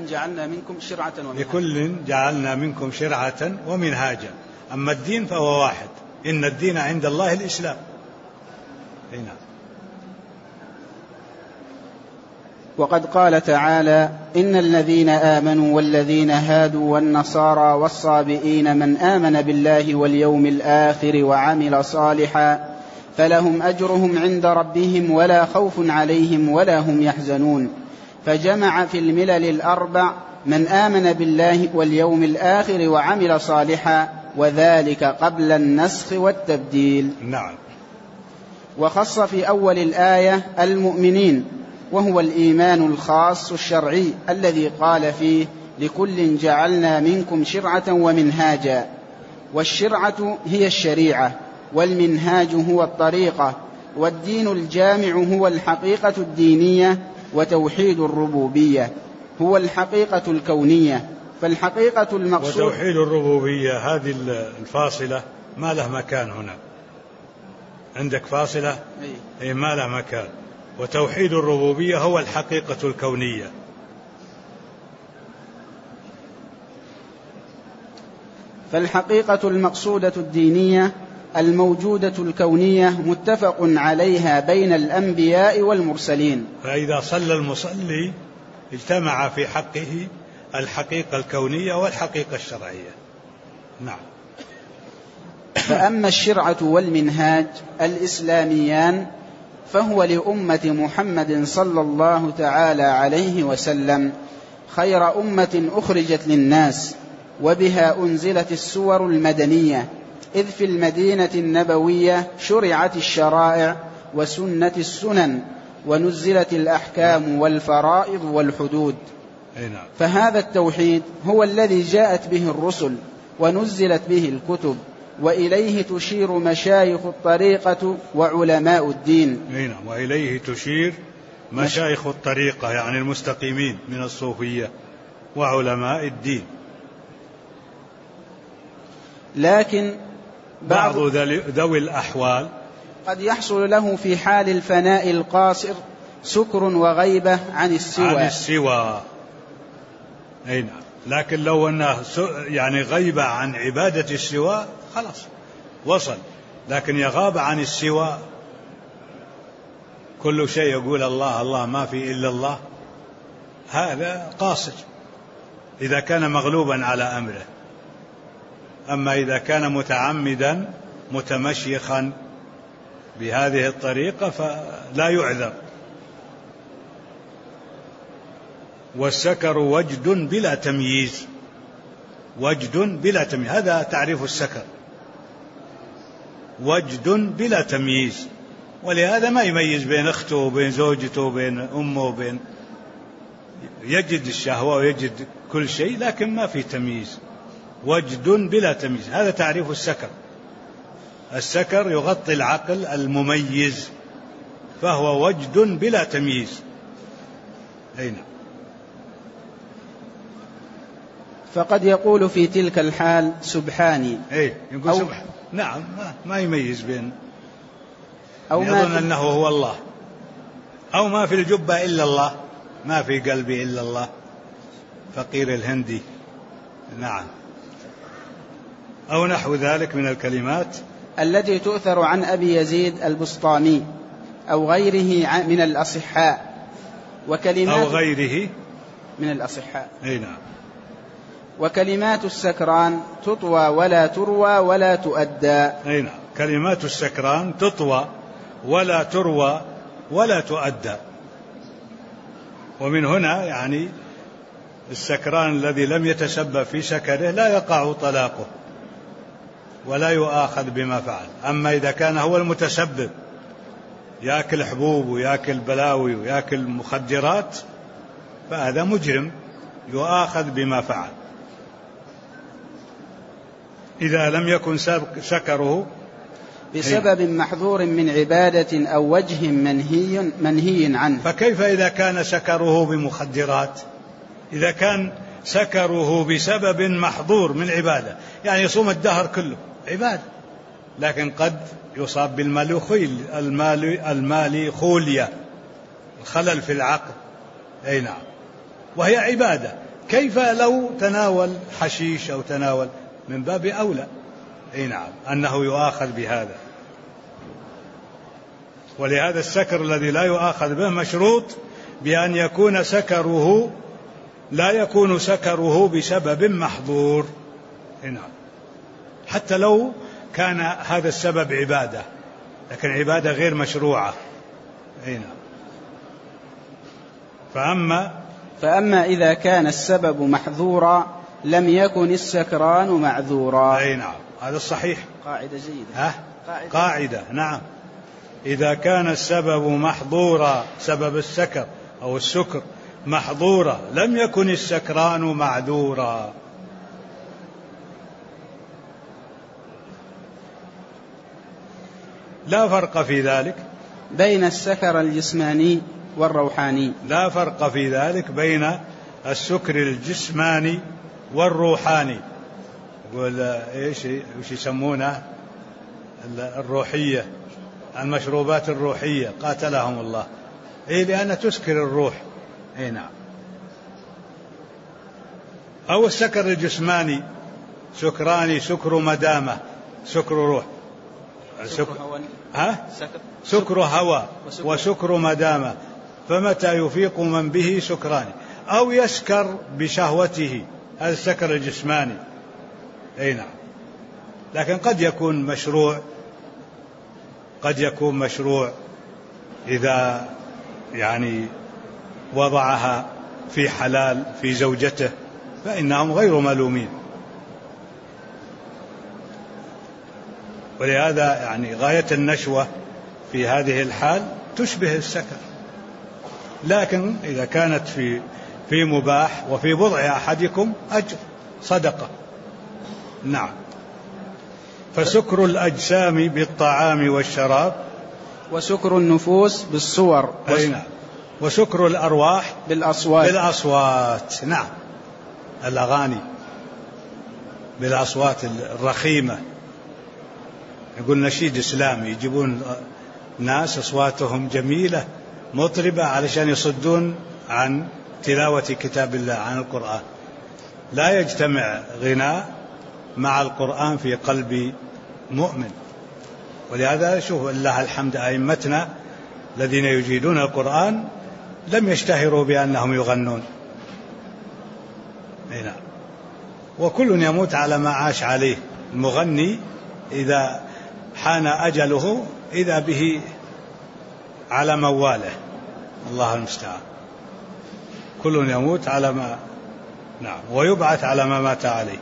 لكل جعلنا منكم شرعة ومنهاجا. أما الدين فهو واحد، إن الدين عند الله الإسلام. هنا. وقد قال تعالى: إن الذين آمنوا والذين هادوا والنصارى والصابئين من آمن بالله واليوم الآخر وعمل صالحا فلهم أجرهم عند ربهم ولا خوف عليهم ولا هم يحزنون. فجمع في الملل الأربع من آمن بالله واليوم الآخر وعمل صالحا، وذلك قبل النسخ والتبديل. نعم. وخص في أول الآية المؤمنين، وهو الإيمان الخاص الشرعي الذي قال فيه: لكل جعلنا منكم شرعة ومنهاجا. والشرعة هي الشريعة، والمنهاج هو الطريقة، والدين الجامع هو الحقيقة الدينية، وتوحيد الربوبية هو الحقيقة الكونية. فالحقيقة المقصود وتوحيد الربوبية هذه الفاصلة ما له مكان هنا، عندك فاصلة أي ما له مكان. وتوحيد الربوبية هو الحقيقة الكونية. فالحقيقة المقصودة الدينية الموجودة الكونية متفق عليها بين الأنبياء والمرسلين. فإذا صلى المصلي اجتمع في حقه الحقيقة الكونية والحقيقة الشرعية. نعم. فأما الشرعة والمنهاج الإسلاميان فهو لأمة محمد صلى الله تعالى عليه وسلم خير أمة أخرجت للناس، وبها أنزلت السور المدنية، إذ في المدينة النبوية شرعت الشرائع وسنت السنن، ونزلت الأحكام والفرائض والحدود. فهذا التوحيد هو الذي جاءت به الرسل ونزلت به الكتب، وإليه تشير مشايخ الطريقة وعلماء الدين. وإليه تشير مشايخ الطريقة يعني المستقيمين من الصوفية وعلماء الدين. لكن بعض ذوي الأحوال قد يحصل له في حال الفناء القاصر سكر وغيبة عن السوى. لكن لو أنه يعني غيب عن عبادة السواء خلاص وصل، لكن يغاب عن السواء كل شيء يقول الله الله ما في إلا الله، هذا قاصر إذا كان مغلوبا على أمره. أما إذا كان متعمدا متمشيخا بهذه الطريقة فلا يعذر. والسكر وجد بلا تمييز، وجد بلا تمييز، هذا تعريف السكر، وجد بلا تمييز. ولهذا ما يميز بين أخته وبين زوجته وبين أمه وبين، يجد الشهوة ويجد كل شيء لكن ما في تمييز، وجد بلا تمييز، هذا تعريف السكر. السكر يغطي العقل المميز، فهو وجد بلا تمييز. أين فقد يقول في تلك الحال سبحاني، يقول سبحان، نعم ما يميز بين، أو يظن أنه هو الله، أو ما في الجبة إلا الله، ما في قلبي إلا الله، فقير الهندي، نعم، أو نحو ذلك من الكلمات التي تؤثر عن أبي يزيد البسطامي أو غيره من الأصحاء، وكلمات أو غيره من الأصحاء، نعم. وكلمات السكران تطوى ولا تروى ولا تؤدى، نعم، كلمات السكران تطوى ولا تروى ولا تؤدى. ومن هنا يعني السكران الذي لم يتسبب في سكره لا يقع طلاقه ولا يؤاخذ بما فعل. أما إذا كان هو المتسبب، يأكل حبوب ويأكل بلاوي ويأكل مخدرات، فهذا مجرم يؤاخذ بما فعل. إذا لم يكن سكره بسبب محظور من عبادة أو وجه منهي عنه. فكيف إذا كان سكره بمخدرات؟ إذا كان سكره بسبب محظور من عبادة، يعني يصوم الدهر كله عبادة، لكن قد يصاب بالمالي خولية، خلل في العقل، أي نعم، وهي عبادة. كيف لو تناول حشيش أو تناول، من باب أولى، أي نعم، أنه يؤاخذ بهذا. ولهذا السكر الذي لا يؤاخذ به مشروط بأن يكون سكره، لا يكون سكره بسبب محظور، نعم، حتى لو كان هذا السبب عبادة، لكن عبادة غير مشروعة، نعم. فأما إذا كان السبب محظورا لم يكن السكران معذورا. أي نعم، هذا الصحيح، قاعدة جيدة، قاعدة نعم. إذا كان السبب محظورا، سبب السكر أو السكر محظورا، لم يكن السكران معذورا. لا فرق في ذلك بين السكر الجسماني والروحاني، لا فرق في ذلك بين السكر الجسماني والروحاني. يقول ايش يسمونه الروحية، المشروبات الروحية، قاتلهم الله، لأنها تسكر الروح، نعم. أو السكر الجسماني، سكراني، سكر مدامة، سكر روح، سكر هوى وسكر مدامة، فمتى يفيق من به سكراني. أو يسكر بشهوته، هذا السكر الجسماني، نعم. لكن قد يكون مشروع إذا يعني وضعها في حلال في زوجته، فإنهم غير ملومين. ولهذا يعني غاية النشوة في هذه الحال تشبه السكر، لكن إذا كانت في مباح وفي بضع أحدكم أجر صدقة، نعم. فسكر الأجسام بالطعام والشراب، وسكر النفوس بالصور، نعم. وسكر الأرواح بالأصوات، نعم، الأغاني بالأصوات الرخيمة. يقول نشيد إسلامي، يجيبون ناس أصواتهم جميلة مطربة علشان يصدون عن تلاوة كتاب الله، عن القرآن، لا يجتمع غناء مع القرآن في قلب مؤمن. ولهذا شوف الله الحمد أئمتنا الذين يجيدون القرآن لم يشتهروا بأنهم يغنون. هنا وكل يموت على ما عاش عليه. المغني إذا حان أجله إذا به على مواله، الله المستعان. كل يموت على ما نعم ويبعث على ما مات عليه.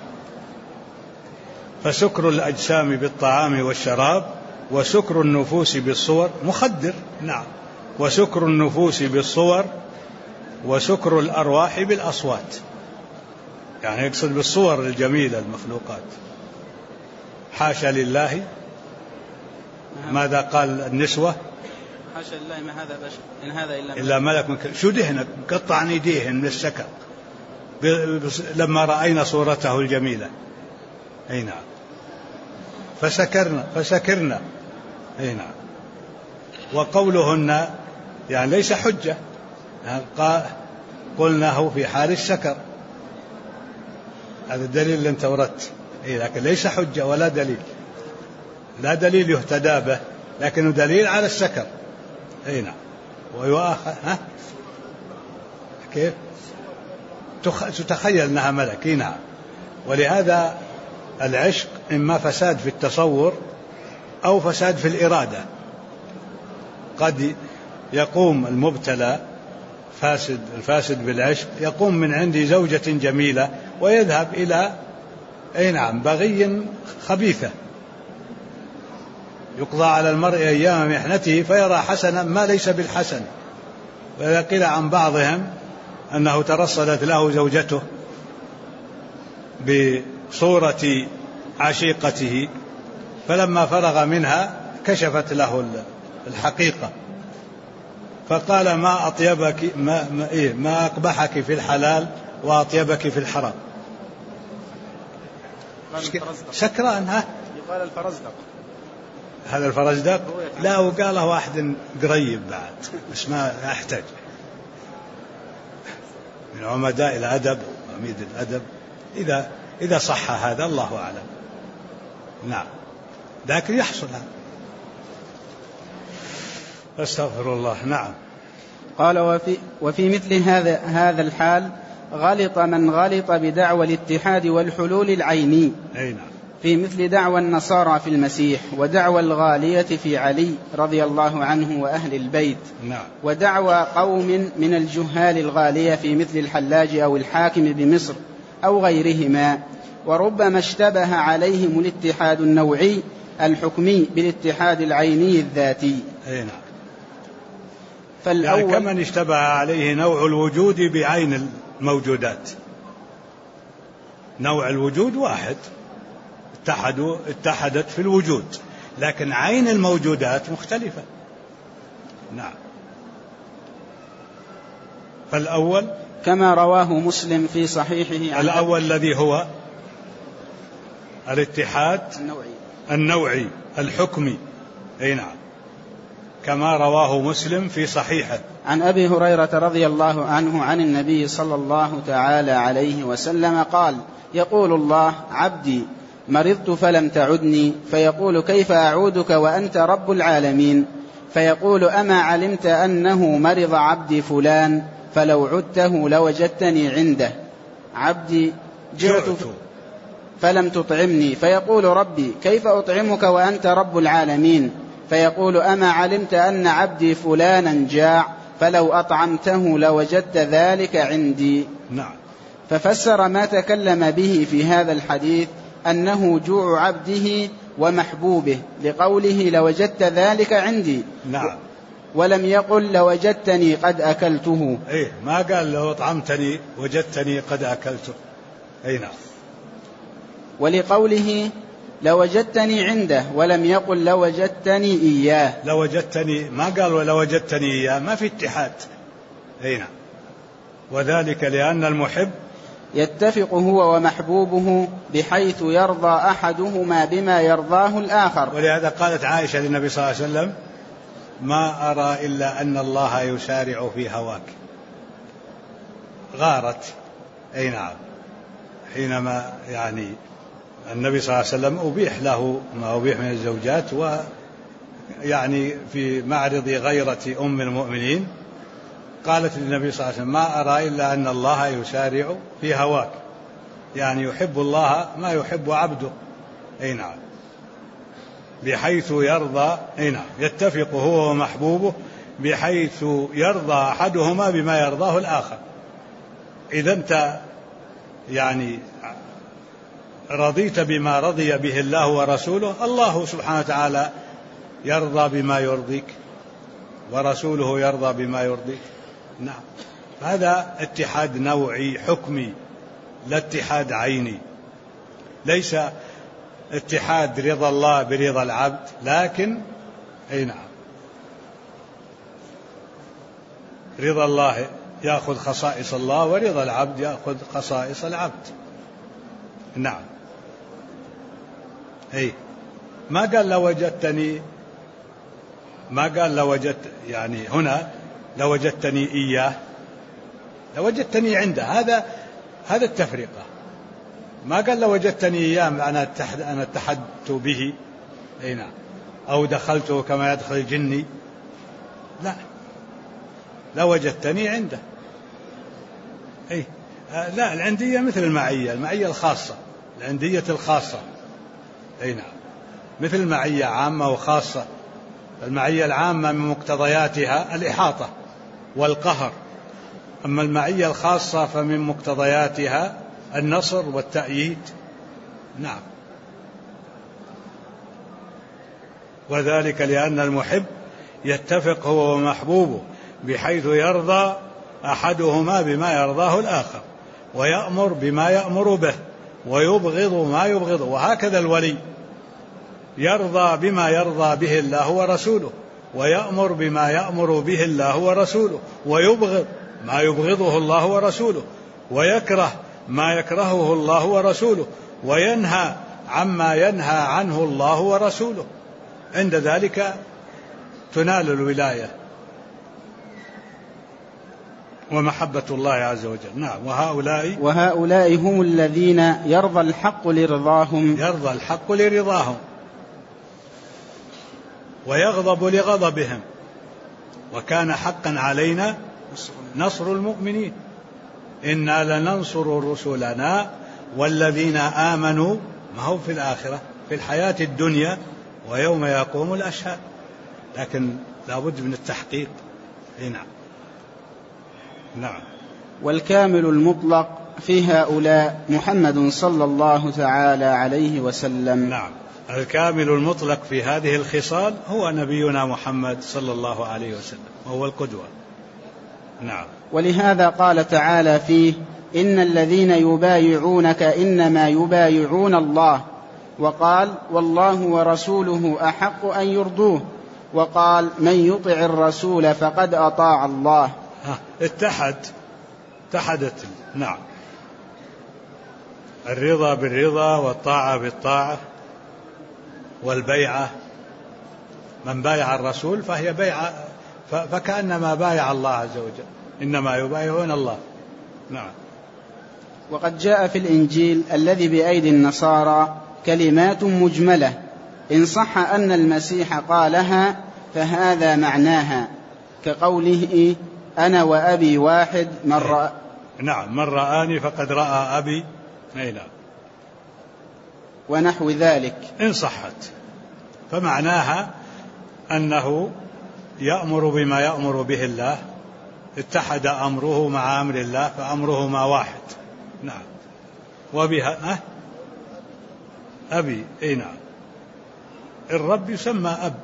فسكر الأجسام بالطعام والشراب وسكر النفوس بالصور مخدر. نعم وسكر النفوس بالصور وسكر الأرواح بالأصوات، يعني يقصد بالصور الجميلة المخلوقات. حاشا لله. ماذا قال النسوة؟ حاشا لله ما هذا بشر إن هذا إلا ملك شو دهنك قطع عن يديهن من السكر لما رأينا صورته الجميلة. أي نعم. فسكرنا. أي نعم. وقولهن يعني ليس حجة، قلناه في حال السكر، هذا الدليل اللي انت وردت. لكن ليس حجة ولا دليل، لا دليل يهتدى به، لكنه دليل على السكر. أي نعم. ويؤاخذ كيف تتخيل أنها ملك. نعم. ولهذا العشق إما فساد في التصور أو فساد في الإرادة. قد يقوم المبتلى الفاسد بالعشق يقوم من عند زوجة جميلة ويذهب إلى بغي خبيثة، يقضى على المرء أيام محنته فيرى حسنا ما ليس بالحسن. وإذا قيل عن بعضهم أنه ترصدت له زوجته بصورة عشيقته فلما فرغ منها كشفت له الحقيقة فقال ما أطيبك ما أقبحك في الحلال وأطيبك في الحرام. سكران. يقال الفرزدق. هذا الفرزدق لا وقاله واحد قريب بعد بس ما أحتاج من عمداء الأدب وعميد الأدب إذا صح هذا الله أعلم. نعم لكن يحصل هذا. أستغفر الله. نعم. قال وفي مثل هذا الحال غلط من غلط بدعوى الاتحاد والحلول العيني. نعم. في مثل دعوى النصارى في المسيح ودعوى الغالية في علي رضي الله عنه وأهل البيت. نعم. ودعوى قوم من الجهال الغالية في مثل الحلاج أو الحاكم بمصر أو غيرهما. وربما اشتبه عليهم الاتحاد النوعي الحكمي بالاتحاد العيني الذاتي. نعم. يعني كمن اشتبه عليه نوع الوجود بعين الموجودات. نوع الوجود واحد اتحدت في الوجود، لكن عين الموجودات مختلفة. نعم. فالأول كما رواه مسلم في صحيحه الأول الذي هو الاتحاد النوعي الحكمي. نعم. كما رواه مسلم في صحيحه عن أبي هريرة رضي الله عنه عن النبي صلى الله تعالى عليه وسلم قال يقول الله عبدي مرضت فلم تعدني فيقول كيف أعودك وأنت رب العالمين فيقول أما علمت أنه مرض عبدي فلان فلو عدته لوجدتني عنده عبدي جعت فلم تطعمني فيقول ربي كيف أطعمك وأنت رب العالمين فيقول أما علمت أن عبدي فلانا جاع فلو أطعمته لوجدت ذلك عندي. نعم. ففسر ما تكلم به في هذا الحديث أنه جوع عبده ومحبوبه لقوله لوجدت ذلك عندي. نعم. ولم يقل لوجدتني قد أكلته. ما قال لو أطعمتني وجدتني قد أكلته. نعم. ولقوله لوجدتني عنده ولم يقل لوجدتني إياه. لوجدتني ما قال ولوجدتني إياه، ما في اتحاد. نعم. وذلك لأن المحب يتفق هو ومحبوبه بحيث يرضى أحدهما بما يرضاه الآخر. ولهذا قالت عائشة للنبي صلى الله عليه وسلم ما أرى إلا أن الله يسارع في هواك. غارت. نعم. حينما يعني النبي صلى الله عليه وسلم أبيح له ما أبيح من الزوجات، ويعني في معرض غيرة أم المؤمنين قالت للنبي صلى الله عليه وسلم: ما أرى إلا أن الله يسارع في هواك، يعني يحب الله ما يحب عبده. أي نعم، بحيث يرضى، أي نعم، يتفق هو ومحبوبه بحيث يرضى أحدهما بما يرضاه الآخر. إذا أنت يعني رضيت بما رضي به الله ورسوله، الله سبحانه وتعالى يرضى بما يرضيك، ورسوله يرضى بما يرضيك. نعم، هذا اتحاد نوعي حكمي، لا اتحاد عيني، ليس اتحاد رضا الله برضا العبد، لكن أي نعم، رضا الله يأخذ خصائص الله، ورضا العبد يأخذ خصائص العبد. نعم، أي ما قال لوجدتني، ما قال لوجدت، يعني هنا لوجدتني إياه، لوجدتني عنده، هذا التفرقة. ما قال لوجدتني إياه أنا اتحدت به، أي نعم، أو دخلته كما يدخل الجني، لا، لوجدتني عنده. أي لا، العندية مثل المعية الخاصة، العندية الخاصة. أي نعم، مثل المعية عامة وخاصة. المعية العامة من مقتضياتها الإحاطة والقهر، أما المعية الخاصة فمن مقتضياتها النصر والتأييد. نعم، وذلك لأن المحب يتفق هو ومحبوبه بحيث يرضى أحدهما بما يرضاه الآخر، ويأمر بما يأمر به، ويبغض ما يبغضه. وهكذا الولي يرضى بما يرضى به الله ورسوله، ويأمر بما يأمر به الله ورسوله، ويبغض ما يبغضه الله ورسوله، ويكره ما يكرهه الله ورسوله، وينهى عما ينهى عنه الله ورسوله. عند ذلك تنال الولاية ومحبة الله عز وجل. نعم، وهؤلاء هم الذين يرضى الحق لرضاهم ويغضب لغضبهم، وكان حقا علينا نصر المؤمنين. إنا لننصر رسلنا والذين آمنوا، ما هو في الآخرة، في الحياة الدنيا ويوم يقوم الأشهاد، لكن لا بد من التحقيق. نعم. نعم. والكامل المطلق في هؤلاء محمد صلى الله تعالى عليه وسلم. نعم، الكامل المطلق في هذه الخصال هو نبينا محمد صلى الله عليه وسلم، وهو القدوة. نعم. ولهذا قال تعالى فيه: إن الذين يبايعونك إنما يبايعون الله، وقال: والله ورسوله أحق أن يرضوه، وقال: من يطع الرسول فقد أطاع الله. اتحدت. نعم، الرضا بالرضا والطاعة بالطاعة والبيعة. من بايع الرسول فهي بيعة، فكأنما بايع الله عز وجل، إنما يبايعون الله. نعم. وقد جاء في الإنجيل الذي بأيدي النصارى كلمات مجملة، إن صح أن المسيح قالها فهذا معناها، كقوله: أنا وأبي واحد، من رأى. نعم، من رآني فقد رأى أبي. نعم. ونحو ذلك، إن صحت، فمعناها أنه يأمر بما يأمر به الله، اتحد أمره مع أمر الله، فأمرهما واحد. نعم. وبها أبي. أي نعم، الرب يسمى أب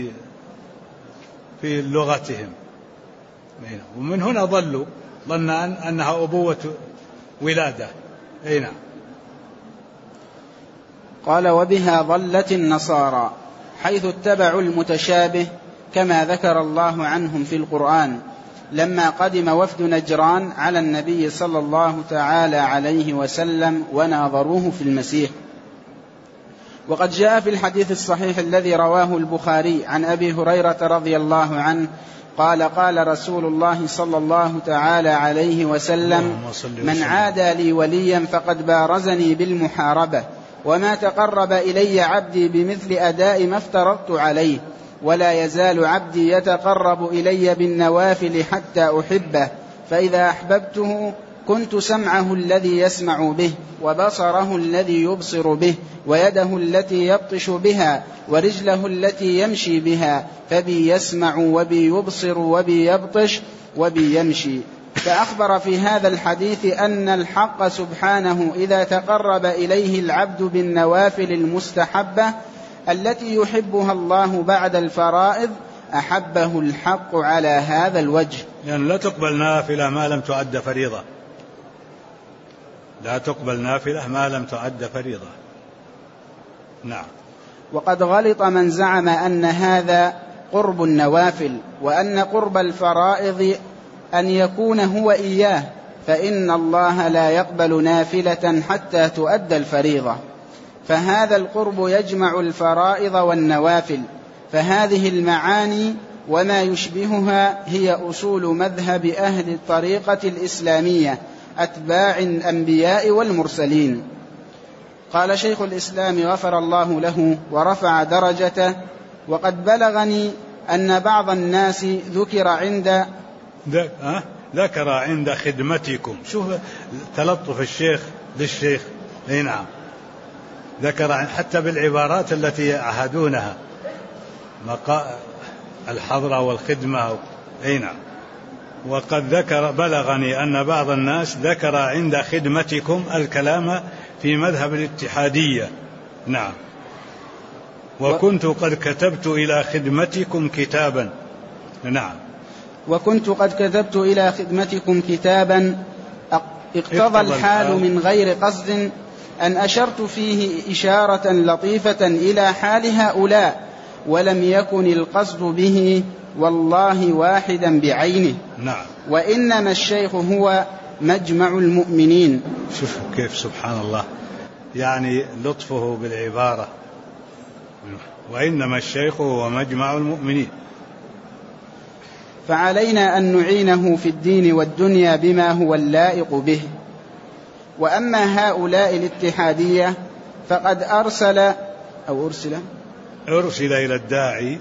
في لغتهم، ومن هنا ظن أنها أبوة ولادة. أي نعم. قال: وبها ضلت النصارى، حيث اتبعوا المتشابه كما ذكر الله عنهم في القرآن، لما قدم وفد نجران على النبي صلى الله تعالى عليه وسلم وناظروه في المسيح. وقد جاء في الحديث الصحيح الذي رواه البخاري عن أبي هريرة رضي الله عنه قال قال رسول الله صلى الله تعالى عليه وسلم: من عادى لي وليا فقد بارزني بالمحاربة، وما تقرب إلي عبدي بمثل أداء ما افترضت عليه، ولا يزال عبدي يتقرب إلي بالنوافل حتى أحبه، فإذا أحببته كنت سمعه الذي يسمع به، وبصره الذي يبصر به، ويده التي يبطش بها، ورجله التي يمشي بها، فبي يسمع وبي يبصر وبي يبطش وبي يمشي. فأخبر في هذا الحديث أن الحق سبحانه إذا تقرب إليه العبد بالنوافل المستحبة التي يحبها الله بعد الفرائض أحبه الحق على هذا الوجه. يعني لا تقبل نافلة ما لم تعد فريضة، لا تقبل نافلة ما لم تعد فريضة. نعم. وقد غلط من زعم أن هذا قرب النوافل، وأن قرب الفرائض أن يكون هو إياه، فإن الله لا يقبل نافلة حتى تؤدى الفريضة، فهذا القرب يجمع الفرائض والنوافل. فهذه المعاني وما يشبهها هي أصول مذهب أهل الطريقة الإسلامية أتباع الأنبياء والمرسلين. قال شيخ الإسلام غفر الله له ورفع درجته: وقد بلغني أن بعض الناس ذكر عند خدمتكم. شوف تلطف الشيخ للشيخ. نعم، ذكر حتى بالعبارات التي عهدونها، الحضرة والخدمة. نعم. وقد بلغني أن بعض الناس ذكر عند خدمتكم الكلام في مذهب الاتحادية. نعم. وكنت قد كتبت إلى خدمتكم كتابا. نعم. وكنت قد كتبت إلى خدمتكم كتابا اقتضى الحال من غير قصد أن أشرت فيه إشارة لطيفة إلى حال هؤلاء، ولم يكن القصد به والله واحدا بعينه. نعم. وإنما الشيخ هو مجمع المؤمنين. شوف كيف سبحان الله، يعني لطفه بالعبارة. وإنما الشيخ هو مجمع المؤمنين. فعلينا أن نعينه في الدين والدنيا بما هو اللائق به. وأما هؤلاء الاتحادية فقد أرسل إلى الداعي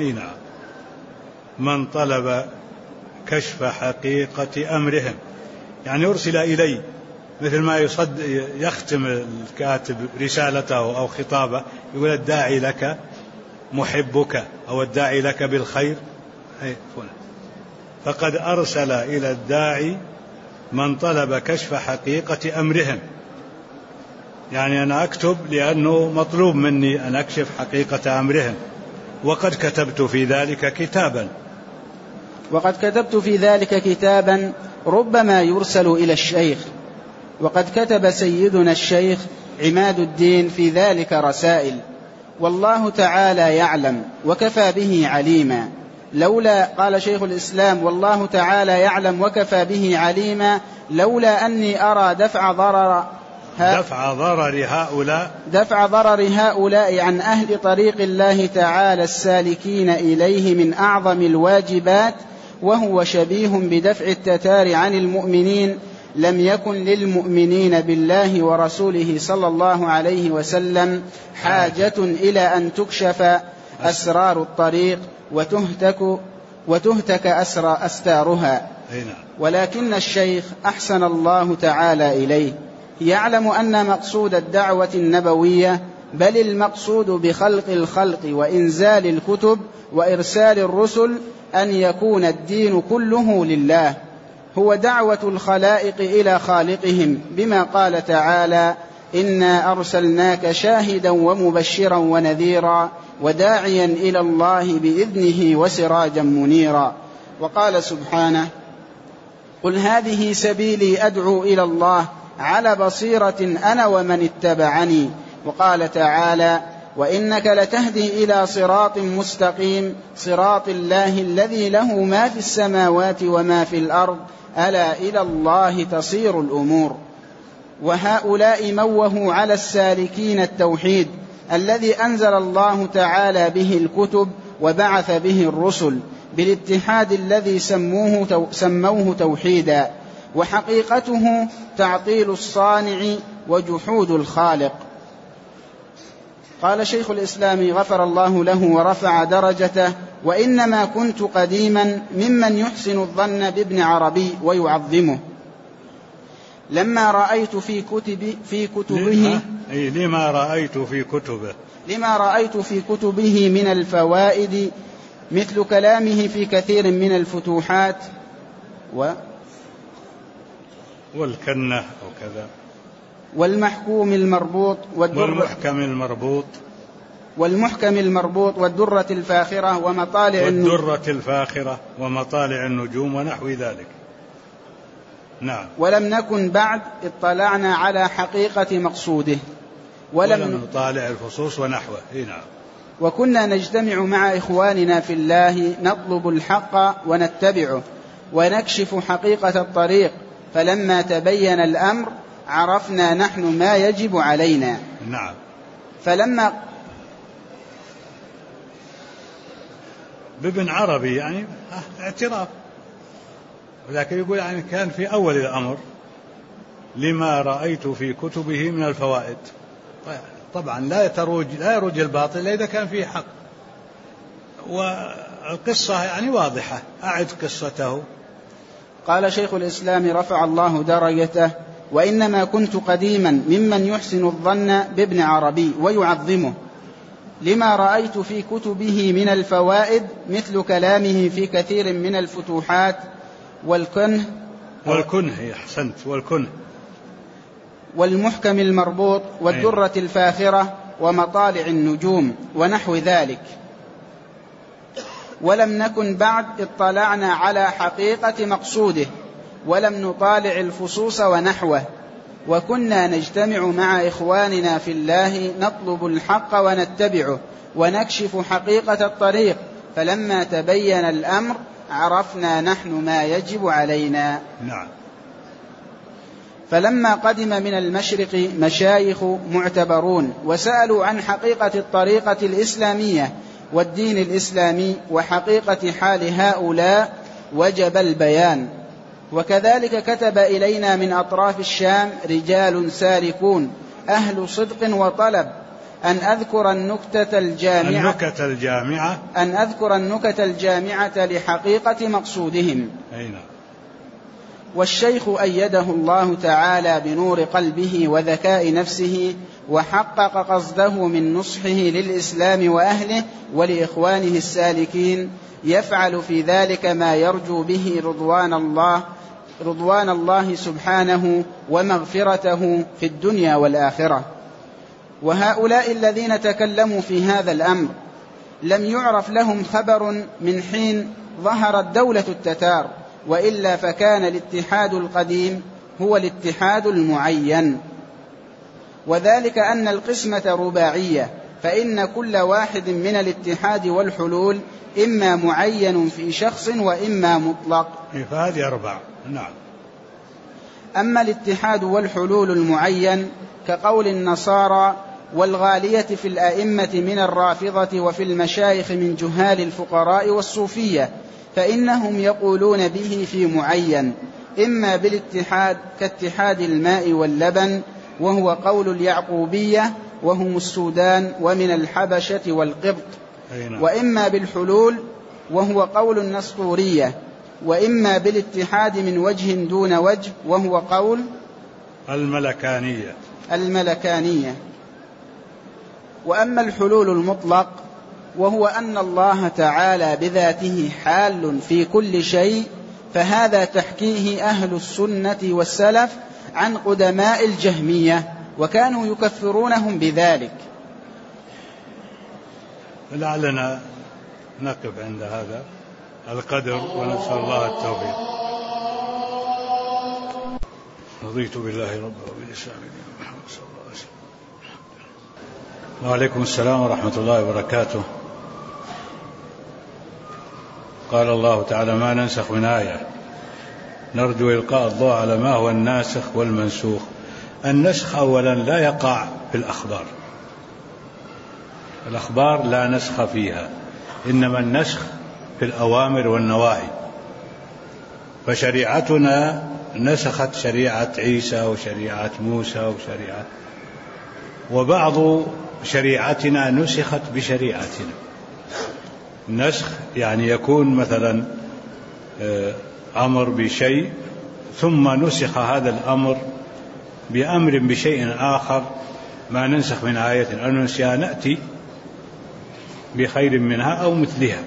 من طلب كشف حقيقة أمرهم، يعني أرسل إلي، مثل ما يختم الكاتب رسالته أو خطابه يقول: الداعي لك محبك، أو الداعي لك بالخير. فقد أرسل إلى الداعي من طلب كشف حقيقة أمرهم، يعني أنا أكتب لأنه مطلوب مني أن أكشف حقيقة أمرهم. وقد كتبت في ذلك كتابا ربما يرسل إلى الشيخ. وقد كتب سيدنا الشيخ عماد الدين في ذلك رسائل، والله تعالى يعلم وكفى به عليما. قال شيخ الإسلام: والله تعالى يعلم وكفى به عليما، لولا أني أرى دفع ضرر هؤلاء عن أهل طريق الله تعالى السالكين إليه من أعظم الواجبات، وهو شبيه بدفع التتار عن المؤمنين، لم يكن للمؤمنين بالله ورسوله صلى الله عليه وسلم حاجة إلى أن تكشف أسرار الطريق وتهتك أستارها. ولكن الشيخ أحسن الله تعالى إليه يعلم أن مقصود الدعوة النبوية، بل المقصود بخلق الخلق وإنزال الكتب وإرسال الرسل، أن يكون الدين كله لله، هو دعوة الخلائق إلى خالقهم، بما قال تعالى: إنا أرسلناك شاهدا ومبشرا ونذيرا وداعيا إلى الله بإذنه وسراجا منيرا. وقال سبحانه: قل هذه سبيلي أدعو إلى الله على بصيرة أنا ومن اتبعني. وقال تعالى: وإنك لتهدي إلى صراط مستقيم، صراط الله الذي له ما في السماوات وما في الأرض، ألا إلى الله تصير الأمور. وهؤلاء موهوا على السالكين التوحيد، الذي أنزل الله تعالى به الكتب وبعث به الرسل بالاتحاد الذي سموه توحيدا، وحقيقته تعطيل الصانع وجحود الخالق. قال شيخ الإسلام غفر الله له ورفع درجته: وإنما كنت قديما ممن يحسن الظن بابن عربي ويعظمه لما رأيت في كتبه لما رأيت في كتبه من الفوائد مثل كلامه في كثير من الفتوحات والكنة وكذا والمحكم المربوط والدرة الفاخرة ومطالع النجوم ونحو ذلك. نعم. ولم نكن بعد اطلعنا على حقيقة مقصوده ولم نطالع الفصوص ونحوه. نعم. وكنا نجتمع مع إخواننا في الله نطلب الحق ونتبعه ونكشف حقيقة الطريق، فلما تبين الأمر عرفنا نحن ما يجب علينا. نعم. فلما بابن عربي يعني اعتراف، ولكن يقول يعني كان في أول الأمر لما رأيت في كتبه من الفوائد. طبعا لا يروج الباطل إذا كان فيه حق، والقصة يعني واضحة. أعد قصته. قال شيخ الإسلام رفع الله درجته: وإنما كنت قديما ممن يحسن الظن بابن عربي ويعظمه لما رأيت في كتبه من الفوائد مثل كلامه في كثير من الفتوحات والكنه أحسنت، والكنه والمحكم المربوط والدرة الفاخرة ومطالع النجوم ونحو ذلك. ولم نكن بعد اطلعنا على حقيقة مقصوده ولم نطالع الفصوص ونحوه، وكنا نجتمع مع إخواننا في الله نطلب الحق ونتبعه ونكشف حقيقة الطريق، فلما تبين الأمر عرفنا نحن ما يجب علينا. نعم. فلما قدم من المشرق مشايخ معتبرون وسألوا عن حقيقة الطريقة الإسلامية والدين الإسلامي وحقيقة حال هؤلاء وجب البيان. وكذلك كتب إلينا من أطراف الشام رجال سالكون أهل صدق وطلب أن أذكر النكت الجامعة لحقيقة مقصودهم. والشيخ أيده الله تعالى بنور قلبه وذكاء نفسه، وحقق قصده من نصحه للإسلام وأهله ولإخوانه السالكين، يفعل في ذلك ما يرجو به رضوان الله سبحانه ومغفرته في الدنيا والآخرة. وهؤلاء الذين تكلموا في هذا الأمر لم يعرف لهم خبر من حين ظهرت دولة التتار، وإلا فكان الاتحاد القديم هو الاتحاد المعين، وذلك أن القسمة رباعية، فإن كل واحد من الاتحاد والحلول إما معين في شخص وإما مطلق. فهذه 4. نعم. أما الاتحاد والحلول المعين كقول النصارى والغالية في الأئمة من الرافضة وفي المشايخ من جهال الفقراء والصوفية، فإنهم يقولون به في معين، إما بالاتحاد كاتحاد الماء واللبن وهو قول اليعقوبية وهم السودان ومن الحبشة والقبط، وإما بالحلول وهو قول النسطورية، وإما بالاتحاد من وجه دون وجه وهو قول الملكانية. وأما الحلول المطلق وهو أن الله تعالى بذاته حال في كل شيء، فهذا تحكيه أهل السنة والسلف عن قدماء الجهمية، وكانوا يكفرونهم بذلك. لعلنا نقف عند هذا القدر ونسأل الله التوفيق. رضيت بالله ربا وبالإسلام دينا محمد صلى الله عليه وسلم. وعليكم السلام ورحمة الله وبركاته. قال الله تعالى: ما ننسخ من آية نرجو إلقاء الضوء على ما هو الناسخ والمنسوخ. النسخ أولا لا يقع في الأخبار، الأخبار لا نسخ فيها، إنما النسخ في الأوامر والنواهي. فشريعتنا نسخت شريعة عيسى وشريعة موسى وبعض شريعتنا نسخت بشريعتنا. النسخ يعني يكون مثلا أمر بشيء ثم نسخ هذا الأمر بأمر بشيء آخر، ما ننسخ من آية أو ننسيها نأتي بخير منها أو مثلها.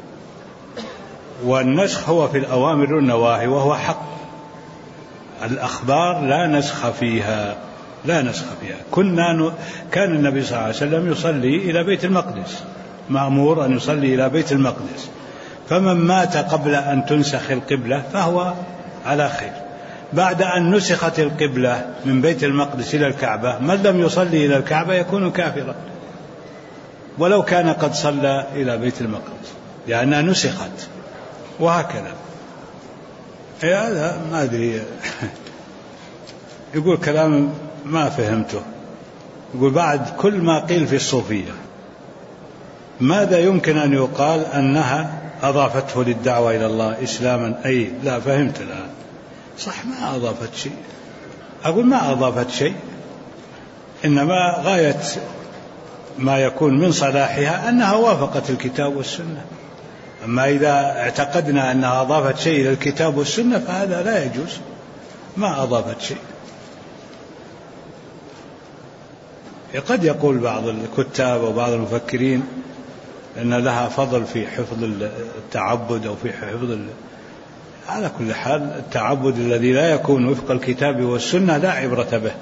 والنسخ هو في الأوامر والنواهي وهو حق. الأخبار لا نسخ فيها، لا نسخ فيها. كان النبي صلى الله عليه وسلم يصلي إلى بيت المقدس، مأمور أن يصلي إلى بيت المقدس، فمن مات قبل أن تنسخ القبلة فهو على خير. بعد أن نسخت القبلة من بيت المقدس إلى الكعبة، من لم يصلي إلى الكعبة يكون كافرا ولو كان قد صلى إلى بيت المقدس، لأنها نسخت. وهكذا. هذا ما أدري يقول كلام ما فهمته. يقول بعد كل ما قيل في الصوفية ماذا يمكن أن يقال أنها أضافته للدعوة إلى الله إسلاما؟ أي لا، فهمت الآن. صح، ما أضافت شيء. أقول ما أضافت شيء، إنما غاية ما يكون من صلاحها أنها وافقت الكتاب والسنة. أما إذا اعتقدنا أنها أضافت شيء إلى الكتاب والسنة فهذا لا يجوز، ما أضافت شيء. قد يقول بعض الكتاب وبعض المفكرين أن لها فضل في حفظ التعبد أو في حفظ على كل حال التعبد الذي لا يكون وفق الكتاب والسنة لا عبرة به.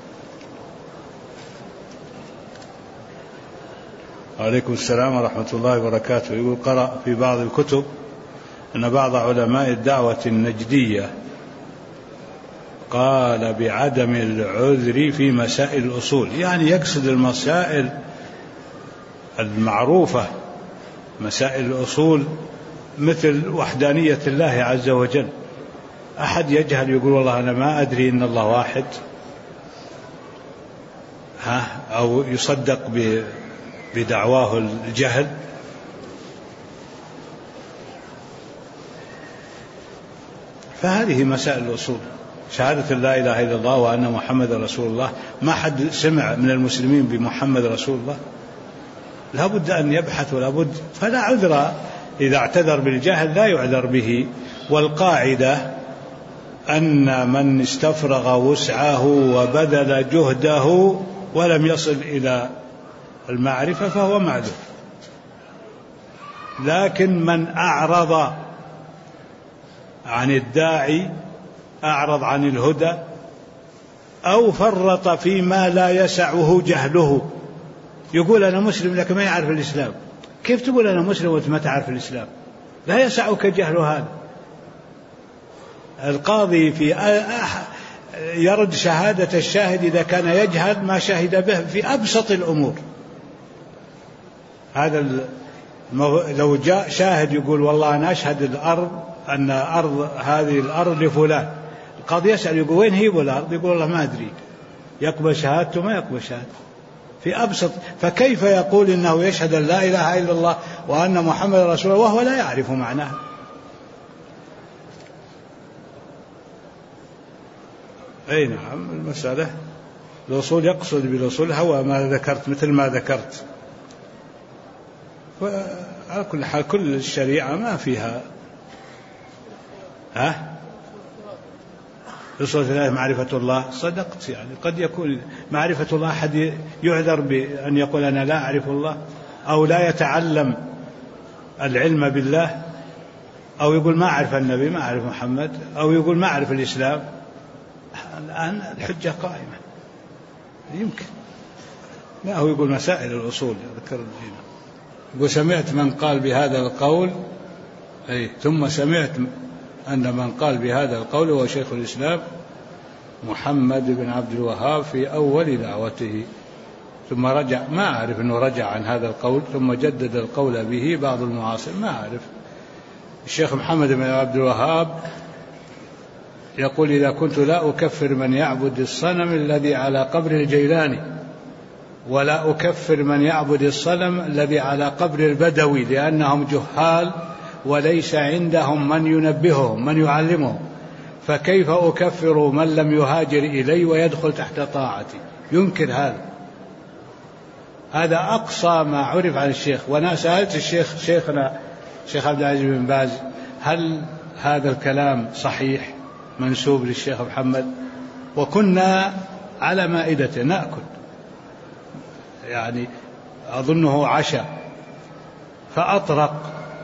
عليكم السلام ورحمة الله وبركاته. يقول قرأ في بعض الكتب أن بعض علماء الدعوة النجدية قال بعدم العذر في مسائل الأصول، يعني يقصد المسائل المعروفة، مسائل الأصول مثل وحدانية الله عز وجل. أحد يجهل يقول والله أنا ما أدري إن الله واحد، أو يصدق بدعواه الجهل. فهذه مسائل الأصول، شهادة لا إله إلا الله وأن محمد رسول الله. ما حد سمع من المسلمين بمحمد رسول الله، لا بد أن يبحث ولا بد. فلا عذر إذا اعتذر بالجهل، لا يعذر به. والقاعدة أن من استفرغ وسعه وبذل جهده ولم يصل إلى المعرفة فهو معذور. لكن من أعرض عن الداعي، أعرض عن الهدى، أو فرط فيما لا يسعه جهله، يقول أنا مسلم لكن ما يعرف الإسلام. كيف تقول أنا مسلم وأنت ما تعرف الإسلام؟ لا يسعك جهل هذا. القاضي يرد شهادة الشاهد إذا كان يجهل ما شهد به في أبسط الأمور. هذا لو جاء شاهد يقول والله أنا أشهد الأرض أن هذه الأرض لفلان، القاضي يسأل يقول وين هي الأرض؟ يقول والله ما أدري. يقبل شهادته؟ ما يقبل شهادته في أبسط. فكيف يقول إنه يشهد أن لا إله إلا الله وأن محمد رسول الله وهو لا يعرف معناه؟ أي نعم. المسألة الأصول يقصد بالأصول هو ما ذكرت، مثل ما ذكرت. وعلى كل حال كل الشريعة ما فيها رسول الله معرفة الله. صدقت، يعني قد يكون معرفة الله أحد يعذر بأن يقول أنا لا أعرف الله، أو لا يتعلم العلم بالله، أو يقول ما أعرف النبي، ما أعرف محمد، أو يقول ما أعرف الإسلام. الآن الحجة قائمة، يمكن. لا، هو يقول مسائل الأصول ذكر هنا. وسمعت من قال بهذا القول، ثم سمعت أن من قال بهذا القول هو شيخ الإسلام محمد بن عبد الوهاب في أول دعوته، ثم رجع. ما أعرف أنه رجع عن هذا القول ثم جدد القول به بعض المعاصر، ما أعرف. الشيخ محمد بن عبد الوهاب يقول إذا كنت لا أكفر من يعبد الصنم الذي على قبر الجيلاني ولا أكفر من يعبد الصنم الذي على قبر البدوي لأنهم جهال وليس عندهم من ينبههم من يعلمهم، فكيف أكفر من لم يهاجر إلي ويدخل تحت طاعتي؟ ينكر هذا أقصى ما عرف عن الشيخ. وأنا سألت شيخنا الشيخ عبد العزيز بن باز هل هذا الكلام صحيح منسوب للشيخ محمد، وكنا على مائدته نأكل، يعني أظنه عشاء، فأطرق،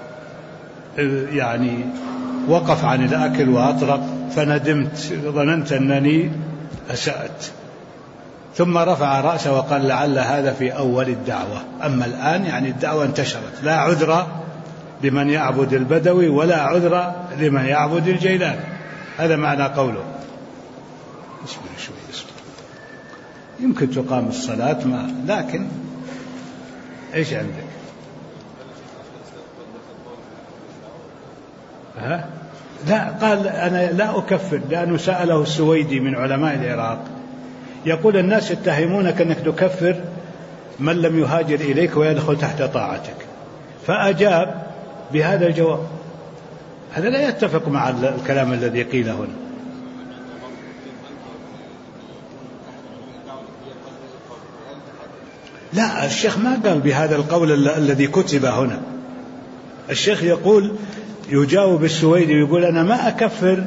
يعني وقف عن الأكل وأطرق، فندمت، ظننت أنني أسأت، ثم رفع رأسه وقال لعل هذا في أول الدعوة، أما الآن يعني الدعوة انتشرت، لا عذر لمن يعبد البدوي ولا عذر لمن يعبد الجيلان. هذا معنى قوله. اصبر شوي اصبر، يمكن تقام الصلاة لكن ايش عندك؟ لا، قال أنا لا أكفر، لأنه سأله السويدي من علماء العراق يقول الناس يتهمونك أنك تكفر من لم يهاجر إليك ويدخل تحت طاعتك، فأجاب بهذا الجواب. هذا لا يتفق مع الكلام الذي قيل هنا. لا، الشيخ ما قال بهذا القول الذي كتب هنا. الشيخ يقول، يجاوب السويدي يقول أنا ما أكفر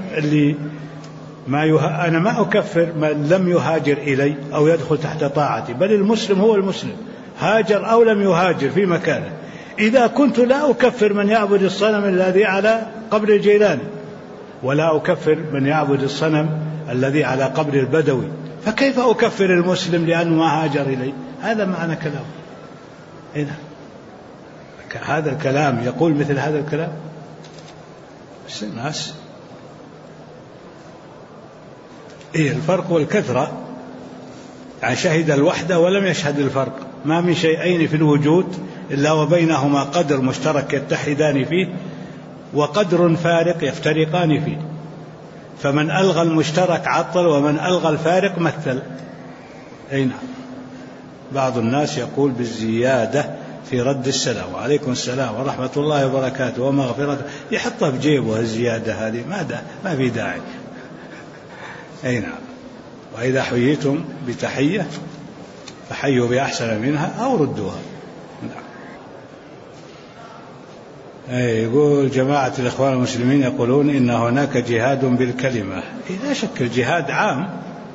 أنا ما أكفر من لم يهاجر إلي أو يدخل تحت طاعتي، بل المسلم هو المسلم هاجر أو لم يهاجر في مكانه. إذا كنت لا أكفر من يعبد الصنم الذي على قبر الجيلاني، ولا أكفر من يعبد الصنم الذي على قبر البدوي، فكيف أكفر المسلم لأنه ما هاجر إلي؟ هذا معنى كلام. هنا هذا الكلام يقول مثل هذا الكلام، بس الناس الفرق والكثرة، يعني شهد الوحدة ولم يشهد الفرق. ما من شيئين في الوجود إلا وبينهما قدر مشترك يتحدان فيه وقدر فارق يفترقان فيه، فمن ألغى المشترك عطل ومن ألغى الفارق مثل. أي نعم. بعض الناس يقول بالزيادة في رد السلام، وعليكم السلام ورحمة الله وبركاته ومغفرته، يحطها في جيبه الزيادة هذه، ما في داعي. أي نعم. وإذا حييتم بتحية فحيوا بأحسن منها أو ردوها. نعم. يقول جماعة الإخوان المسلمين يقولون إن هناك جهاد بالكلمة. لا شك الجهاد عام،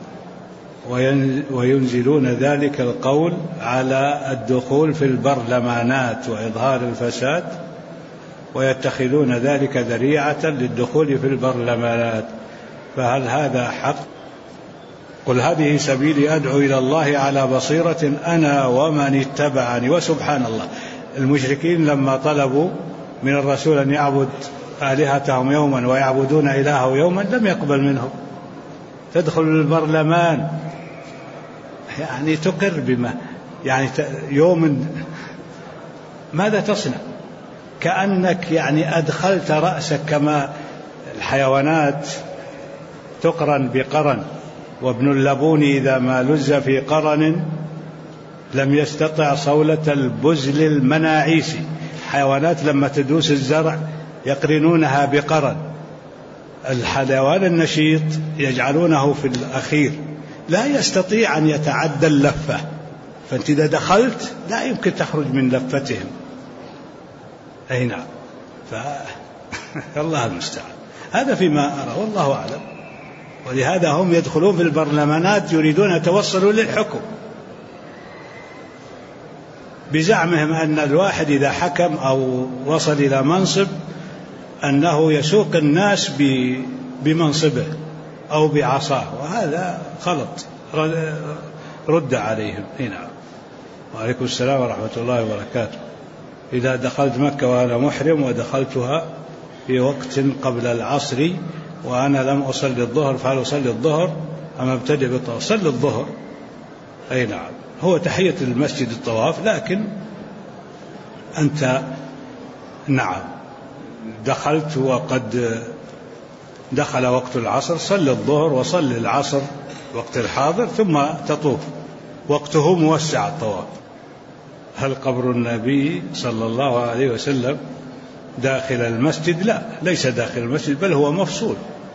وينزلون ذلك القول على الدخول في البرلمانات وإظهار الفساد، ويتخذون ذلك ذريعة للدخول في البرلمانات، فهل هذا حق؟ قل هذه سبيلي أدعو إلى الله على بصيرة أنا ومن اتبعني. وسبحان الله، المشركين لما طلبوا من الرسول أن يعبد آلهتهم يوما ويعبدون إلهه يوما لم يقبل منهم. تدخل البرلمان يعني تقر بما يعني يوم، ماذا تصنع؟ كأنك يعني أدخلت رأسك، كما الحيوانات تقرن بقرن، وابن اللبون إذا ما لز في قرن لم يستطع صولة البزل المناعيسي. حيوانات لما تدوس الزرع يقرنونها بقرن، الحيوان النشيط يجعلونه في الأخير، لا يستطيع أن يتعدى اللفة، فأنت إذا دخلت لا يمكن تخرج من لفتهم. أي نعم. الله المستعان. هذا فيما أرى والله أعلم. ولهذا هم يدخلون في البرلمانات يريدون يتوصلوا للحكم، بزعمهم أن الواحد إذا حكم أو وصل إلى منصب أنه يسوق الناس بمنصبه أو بعصاه، وهذا غلط. رد عليهم. نعم. وعليكم السلام ورحمة الله وبركاته. إذا دخلت مكة وأنا محرم ودخلتها في وقت قبل العصر وأنا لم أصلي الظهر، فهل أصلي الظهر أم أبتدئ بالطواف؟ أصلي الظهر. أي نعم. هو تحية المسجد الطواف، لكن أنت نعم دخلت وقد دخل وقت العصر، صل الظهر وصل العصر وقت الحاضر ثم تطوف. وقته موسع الطواف. هل قبر النبي صلى الله عليه وسلم داخل المسجد؟ لا، ليس داخل المسجد، بل هو مفصول.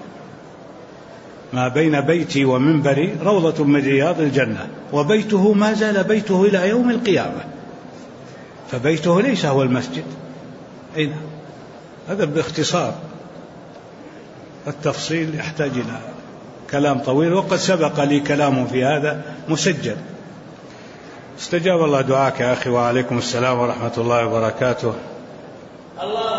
ما بين بيتي ومنبري روضة من رياض الجنة، وبيته ما زال بيته إلى يوم القيامة، فبيته ليس هو المسجد. أين؟ هذا باختصار. التفصيل يحتاج إلى كلام طويل، وقد سبق لي كلام في هذا مسجل. استجاب الله دعاك يا أخي، وعليكم السلام ورحمة الله وبركاته.